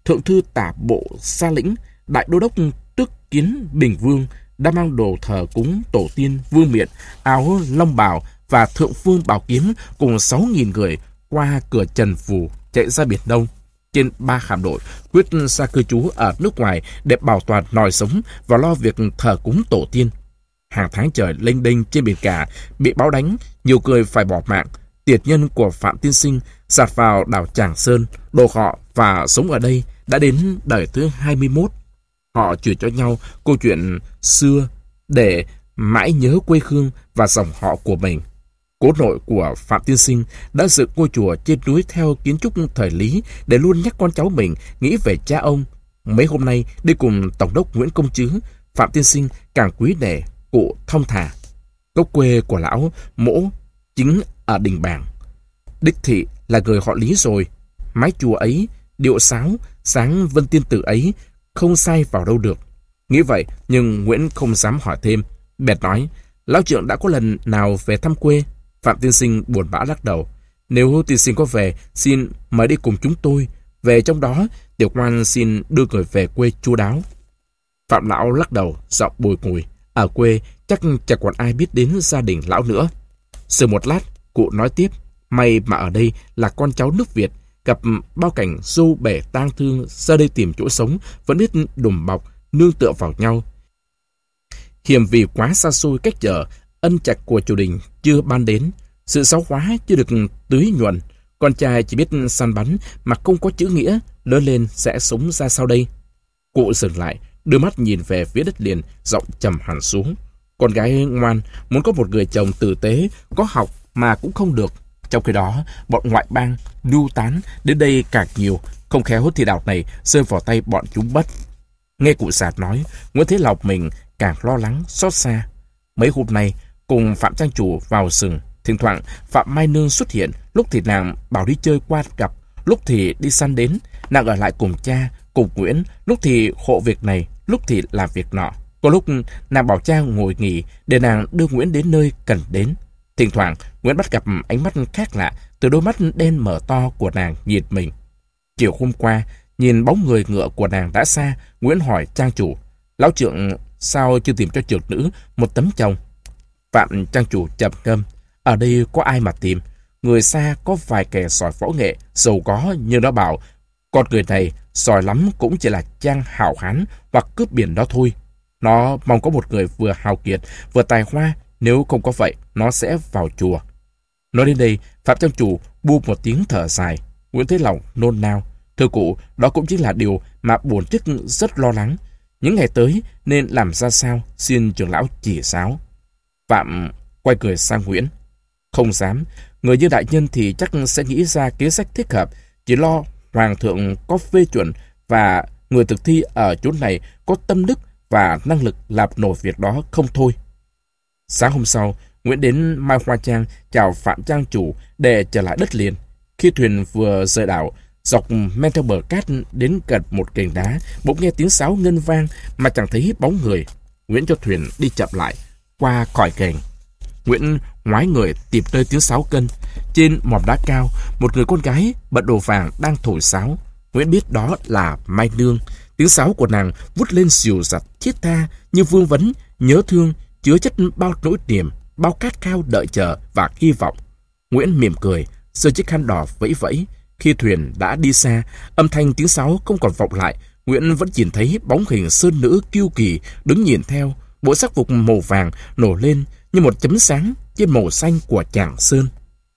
S1: thượng thư tả bộ Sa Lĩnh, đại đô đốc Tước Kiến Bình Vương đã mang đồ thờ cúng tổ tiên Vương Miện, áo long bào và thượng phương bảo kiếm cùng sáu nghìn người qua cửa Trần Phù chạy ra Biển Đông. Trên ba hạm đội quyết xa cư trú ở nước ngoài để bảo toàn nòi sống và lo việc thờ cúng tổ tiên. Hàng tháng trời lênh đênh trên biển cả, bị bão đánh, nhiều người phải bỏ mạng. Tiệt nhân của Phạm Tiên Sinh dạt vào đảo Tràng Sơn, đồ họ và sống ở đây đã đến đời thứ hai mươi mốt. Họ chuyển cho nhau câu chuyện xưa để mãi nhớ quê hương và dòng họ của mình. Cố nội của Phạm Tiên Sinh đã dựng ngôi chùa trên núi theo kiến trúc thời Lý để luôn nhắc con cháu mình nghĩ về cha ông. Mấy hôm nay đi cùng Tổng đốc Nguyễn Công Trứ, Phạm Tiên Sinh càng quý nể cụ thong thả. Gốc quê của lão Mỗ chính ở Đình Bảng. Đích thị là người họ Lý rồi. Mái chùa ấy, điệu sáo, sáng Vân Tiên Tử ấy không sai vào đâu được. Nghĩ vậy nhưng Nguyễn không dám hỏi thêm. Bèn nói, lão trưởng đã có lần nào về thăm quê? Phạm Tiên Sinh buồn bã lắc đầu. Nếu tiên sinh có về, xin mời đi cùng chúng tôi. Về trong đó, tiểu quan xin đưa người về quê chu đáo. Phạm lão lắc đầu, giọng bùi ngùi. Ở quê chắc chẳng còn ai biết đến gia đình lão nữa. Sự một lát, cụ nói tiếp. May mà ở đây là con cháu nước Việt, gặp bao cảnh dâu bể tang thương, ra đây tìm chỗ sống, vẫn biết đùm bọc, nương tựa vào nhau. Hiểm vì quá xa xôi cách trở, ân trạch của triều đình chưa ban đến, sự giáo hóa chưa được tưới nhuần, con trai chỉ biết săn bắn mà không có chữ nghĩa, lớn lên sẽ sống ra sao đây? Cụ dừng lại, đưa mắt nhìn về phía đất liền, giọng trầm hẳn xuống. Con gái ngoan muốn có một người chồng tử tế, có học mà cũng không được. Trong khi đó, bọn ngoại bang lưu tán đến đây càng nhiều, không khéo thì đảo này rơi vào tay bọn chúng mất. Nghe cụ Sạt nói, Nguyễn Thế Lộc mình càng lo lắng, xót xa. Mấy hôm nay, cùng Phạm Trang Chủ vào rừng, thỉnh thoảng Phạm Mai Nương xuất hiện, lúc thì nàng bảo đi chơi qua gặp, lúc thì đi săn đến, nàng ở lại cùng cha, cùng Nguyễn, lúc thì hộ việc này, lúc thì làm việc nọ. Có lúc nàng bảo cha ngồi nghỉ để nàng đưa Nguyễn đến nơi cần đến. Thỉnh thoảng, Nguyễn bắt gặp ánh mắt khác lạ từ đôi mắt đen mở to của nàng nhìn mình. Chiều hôm qua, nhìn bóng người ngựa của nàng đã xa, Nguyễn hỏi Trang Chủ, lão trưởng sao chưa tìm cho trưởng nữ một tấm chồng? Phạm Trang Chủ trầm ngâm, ở đây có ai mà tìm? Người xa có vài kẻ giỏi võ nghệ, giàu có, nhưng nó bảo, con người này giỏi lắm cũng chỉ là trang hảo hán hoặc cướp biển đó thôi. Nó mong có một người vừa hào kiệt, vừa tài hoa, nếu không có vậy, nó sẽ vào chùa. Nói đến đây, Phạm Trang Chủ bu một tiếng thở dài. Nguyễn Thế Lòng nôn nao. Thưa cụ, đó cũng chính là điều mà bổn chức rất lo lắng. Những ngày tới nên làm ra sao, xin trưởng lão chỉ giáo. Phạm quay cười sang Nguyễn. Không dám, người như đại nhân thì chắc sẽ nghĩ ra kế sách thích hợp, chỉ lo hoàng thượng có phê chuẩn và người thực thi ở chỗ này có tâm đức và năng lực làm nổi việc đó không thôi. Sáng hôm sau, Nguyễn đến Mai Hoa Trang chào Phạm Trang Chủ để trở lại đất liền. Khi thuyền vừa rời đảo, dọc men theo bờ cát đến gần một cành đá, bỗng nghe tiếng sáo ngân vang mà chẳng thấy bóng người. Nguyễn cho thuyền đi chậm lại, qua khỏi cành. Nguyễn ngoái người tìm nơi tiếng sáo cân. Trên mỏm đá cao, một người con gái bận đồ vàng đang thổi sáo. Nguyễn biết đó là Mai Nương. Tiếng sáo của nàng vút lên dịu dặt, thiết tha như vương vấn, nhớ thương, chứa chất bao nỗi niềm, bao khát khao đợi chờ và hy vọng. Nguyễn mỉm cười, giơ chiếc khăn đỏ vẫy vẫy. Khi thuyền đã đi xa, âm thanh tiếng sáo không còn vọng lại, Nguyễn vẫn nhìn thấy bóng hình sơn nữ kiêu kỳ đứng nhìn theo, bộ sắc phục màu vàng nổi lên như một chấm sáng trên màu xanh của Tràng Sơn.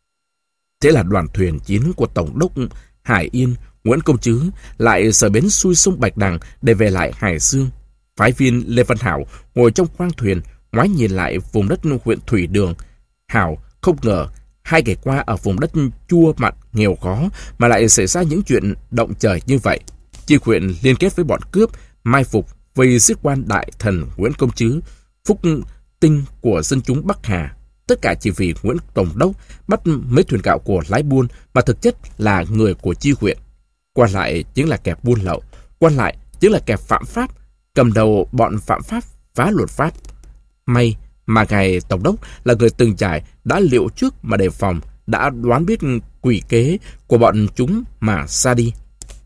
S1: Thế là đoàn thuyền chiến của Tổng đốc Hải Yên, Nguyễn Công Trứ lại rời bến xuôi sông Bạch Đằng để về lại Hải Dương. Phái viên Lê Văn Hảo ngồi trong khoang thuyền, ngoái nhìn lại vùng đất huyện Thủy Đường. Hảo không ngờ hai ngày qua ở vùng đất chua mặn nghèo khó mà lại xảy ra những chuyện động trời như vậy. Chi huyện liên kết với bọn cướp, mai phục vây giết quan đại thần Nguyễn Công Trứ, phúc tinh của dân chúng Bắc Hà. Tất cả chỉ vì Nguyễn Tổng đốc bắt mấy thuyền gạo của lái buôn mà thực chất là người của chi huyện. Quan lại chính là kẻ buôn lậu, quan lại chính là kẻ phạm pháp, cầm đầu bọn phạm pháp phá luật pháp. May mà ngài Tổng đốc là người từng trải, đã liệu trước mà đề phòng, đã đoán biết quỷ kế của bọn chúng mà ra đi.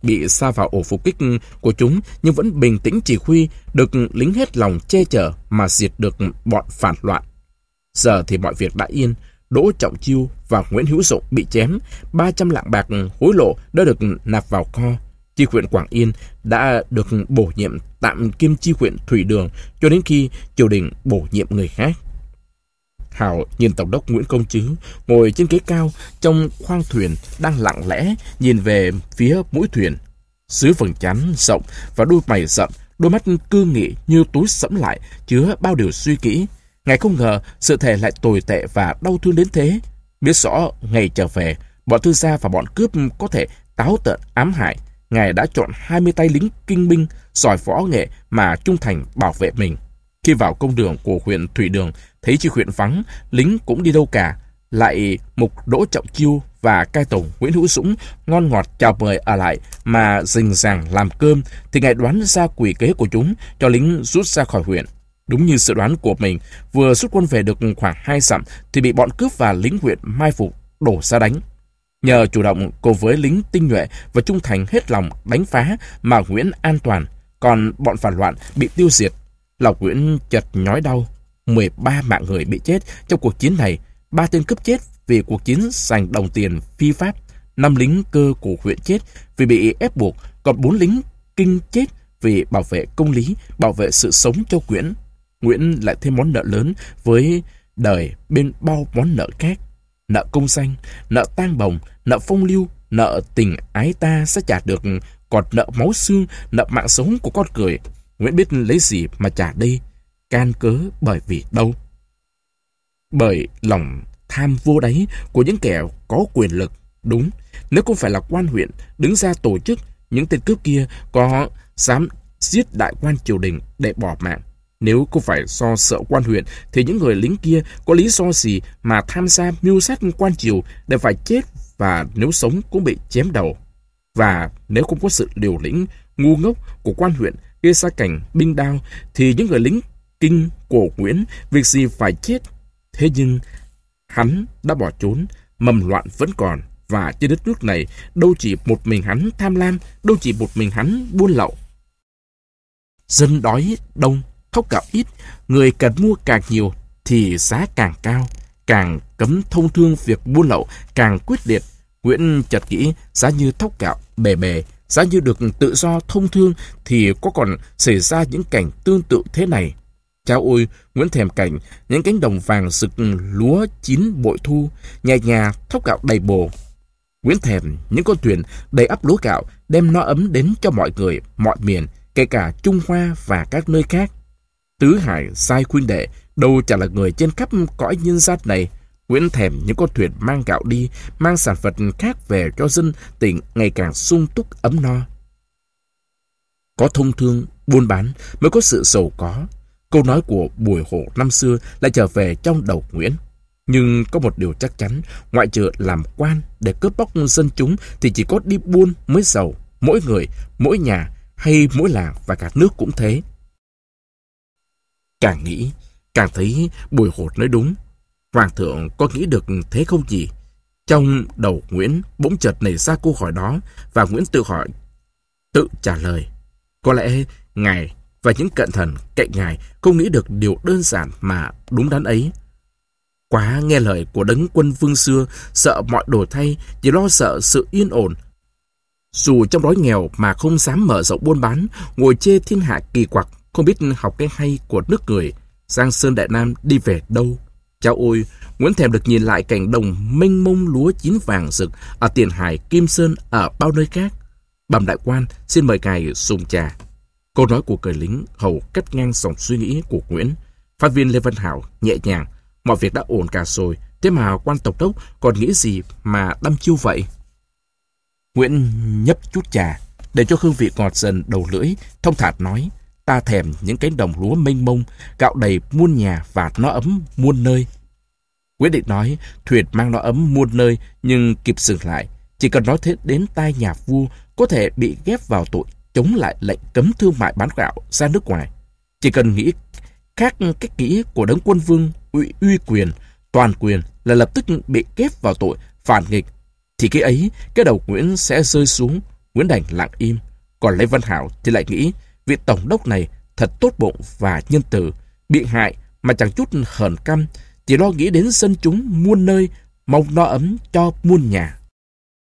S1: bị sa vào ổ phục kích của chúng nhưng vẫn bình tĩnh chỉ huy, được lính hết lòng che chở mà diệt được bọn phản loạn. Giờ thì mọi việc đã yên. Đỗ Trọng Chiêu và Nguyễn Hữu Dụng bị chém, ba trăm lạng bạc hối lộ đã được nạp vào kho. Chi huyện Quảng Yên đã được bổ nhiệm tạm kiêm chi huyện Thủy Đường cho đến khi triều đình bổ nhiệm người khác. Hào nhìn tổng đốc Nguyễn Công Trứ ngồi trên ghế cao trong khoang thuyền đang lặng lẽ nhìn về phía mũi thuyền. Dưới vầng trán rộng và đôi mày rậm, đôi mắt cương nghị như túi sẫm lại chứa bao điều suy nghĩ. Ngài không ngờ sự thể lại tồi tệ và đau thương đến thế. Biết rõ ngày trở về, bọn thư gia và bọn cướp có thể táo tợn ám hại, Ngài đã chọn hai mươi tay lính kinh binh giỏi võ nghệ mà trung thành bảo vệ mình. Khi vào công đường của huyện Thủy Đường, thấy chi huyện vắng, lính cũng đi đâu cả, lại mục Đỗ Trọng Chiêu và cai tổng Nguyễn Hữu Dũng ngon ngọt chào mời ở lại mà rình ràng làm cơm, thì Ngài đoán ra quỷ kế của chúng, cho lính rút ra khỏi huyện. Đúng như dự đoán của mình, vừa rút quân về được khoảng hai dặm thì bị bọn cướp và lính huyện mai phục đổ ra đánh. Nhờ chủ động cùng với lính tinh nhuệ và trung thành hết lòng đánh phá mà Nguyễn an toàn, còn bọn phản loạn bị tiêu diệt. Lòng Nguyễn chợt nhói đau. mười ba mạng người bị chết trong cuộc chiến này, ba tên cướp chết vì cuộc chiến giành đồng tiền phi pháp, năm lính cơ của huyện chết vì bị ép buộc, còn bốn lính kinh chết vì bảo vệ công lý, bảo vệ sự sống cho Nguyễn. Nguyễn lại thêm món nợ lớn với đời bên bao món nợ khác. Nợ công danh, nợ tang bồng, nợ phong lưu, nợ tình ái ta sẽ trả được, còn nợ máu xương, nợ mạng sống của con người, Nguyễn biết lấy gì mà trả đây? Can cớ bởi vì đâu? Bởi lòng tham vô đáy của những kẻ có quyền lực. Đúng, nếu không phải là quan huyện đứng ra tổ chức, những tên cướp kia có dám giết đại quan triều đình để bỏ mạng. Nếu không phải do sợ quan huyện, thì những người lính kia có lý do gì mà tham gia mưu sát quan triều để phải chết, và nếu sống cũng bị chém đầu. Và nếu không có sự liều lĩnh ngu ngốc của quan huyện gây ra cảnh binh đao, thì những người lính kinh của Nguyễn việc gì phải chết. Thế nhưng hắn đã bỏ trốn, mầm loạn vẫn còn, và trên đất nước này đâu chỉ một mình hắn tham lam, đâu chỉ một mình hắn buôn lậu. Dân đói đông, thóc gạo ít, người cần mua càng nhiều thì giá càng cao, càng cấm thông thương việc buôn lậu càng quyết liệt. Nguyễn chợt nghĩ, giá như thóc gạo bề bề, giá như được tự do thông thương thì có còn xảy ra những cảnh tương tự thế này. Chao ôi, Nguyễn thèm cảnh những cánh đồng vàng rực lúa chín bội thu, nhà nhà thóc gạo đầy bồ. Nguyễn thèm những con thuyền đầy ắp lúa gạo đem no ấm đến cho mọi người, mọi miền, kể cả Trung Hoa và các nơi khác. Tứ hải giai huynh đệ đâu chả là người trên khắp cõi nhân gian này. Nguyễn thèm những con thuyền mang gạo đi, mang sản vật khác về cho dân tỉnh ngày càng sung túc ấm no. Có thông thương, buôn bán mới có sự giàu có. Câu nói của Bùi Hổ năm xưa lại trở về trong đầu Nguyễn. Nhưng có một điều chắc chắn, ngoại trừ làm quan để cướp bóc dân chúng thì chỉ có đi buôn mới giàu. Mỗi người, mỗi nhà hay mỗi làng và cả nước cũng thế. Càng nghĩ, càng thấy Bùi Hổ nói đúng. Hoàng thượng có nghĩ được thế không gì? Trong đầu Nguyễn bỗng chợt nảy ra câu hỏi đó, và Nguyễn tự hỏi, tự trả lời. Có lẽ ngài và những cận thần cạnh ngài không nghĩ được điều đơn giản mà đúng đắn ấy. Quá nghe lời của đấng quân vương xưa, sợ mọi đổi thay, chỉ lo sợ sự yên ổn. Dù trong đói nghèo mà không dám mở rộng buôn bán, ngồi chê thiên hạ kỳ quặc, không biết học cái hay của nước người. Giang Sơn Đại Nam đi về đâu? Chao ôi, Nguyễn thèm được nhìn lại cảnh đồng mênh mông lúa chín vàng rực ở Tiền Hải, Kim Sơn, ở bao nơi khác. Bẩm đại quan, xin mời ngài dùng trà. Câu nói của cởi lính hầu cắt ngang dòng suy nghĩ của Nguyễn. Phát viên Lê Văn Hảo nhẹ nhàng, mọi việc đã ổn cả rồi, thế mà quan tổng đốc còn nghĩ gì mà đăm chiêu vậy? Nguyễn nhấp chút trà để cho hương vị ngọt dần đầu lưỡi, thông thả nói, ta thèm những cánh đồng lúa mênh mông, gạo đầy muôn nhà và no ấm muôn nơi. Nguyễn định nói thuyền mang no ấm muôn nơi, nhưng kịp dừng lại. Chỉ cần nói thế đến tai nhà vua có thể bị ghép vào tội chống lại lệnh cấm thương mại bán gạo ra nước ngoài. Chỉ cần nghĩ khác cách nghĩ của đấng quân vương uy, uy quyền, toàn quyền là lập tức bị ghép vào tội phản nghịch, thì cái ấy, cái đầu Nguyễn sẽ rơi xuống. Nguyễn Đành lặng im. Còn Lê Văn Hảo thì lại nghĩ vị tổng đốc này thật tốt bụng và nhân từ, bị hại mà chẳng chút hờn căm, chỉ lo nghĩ đến dân chúng muôn nơi, mong no ấm cho muôn nhà.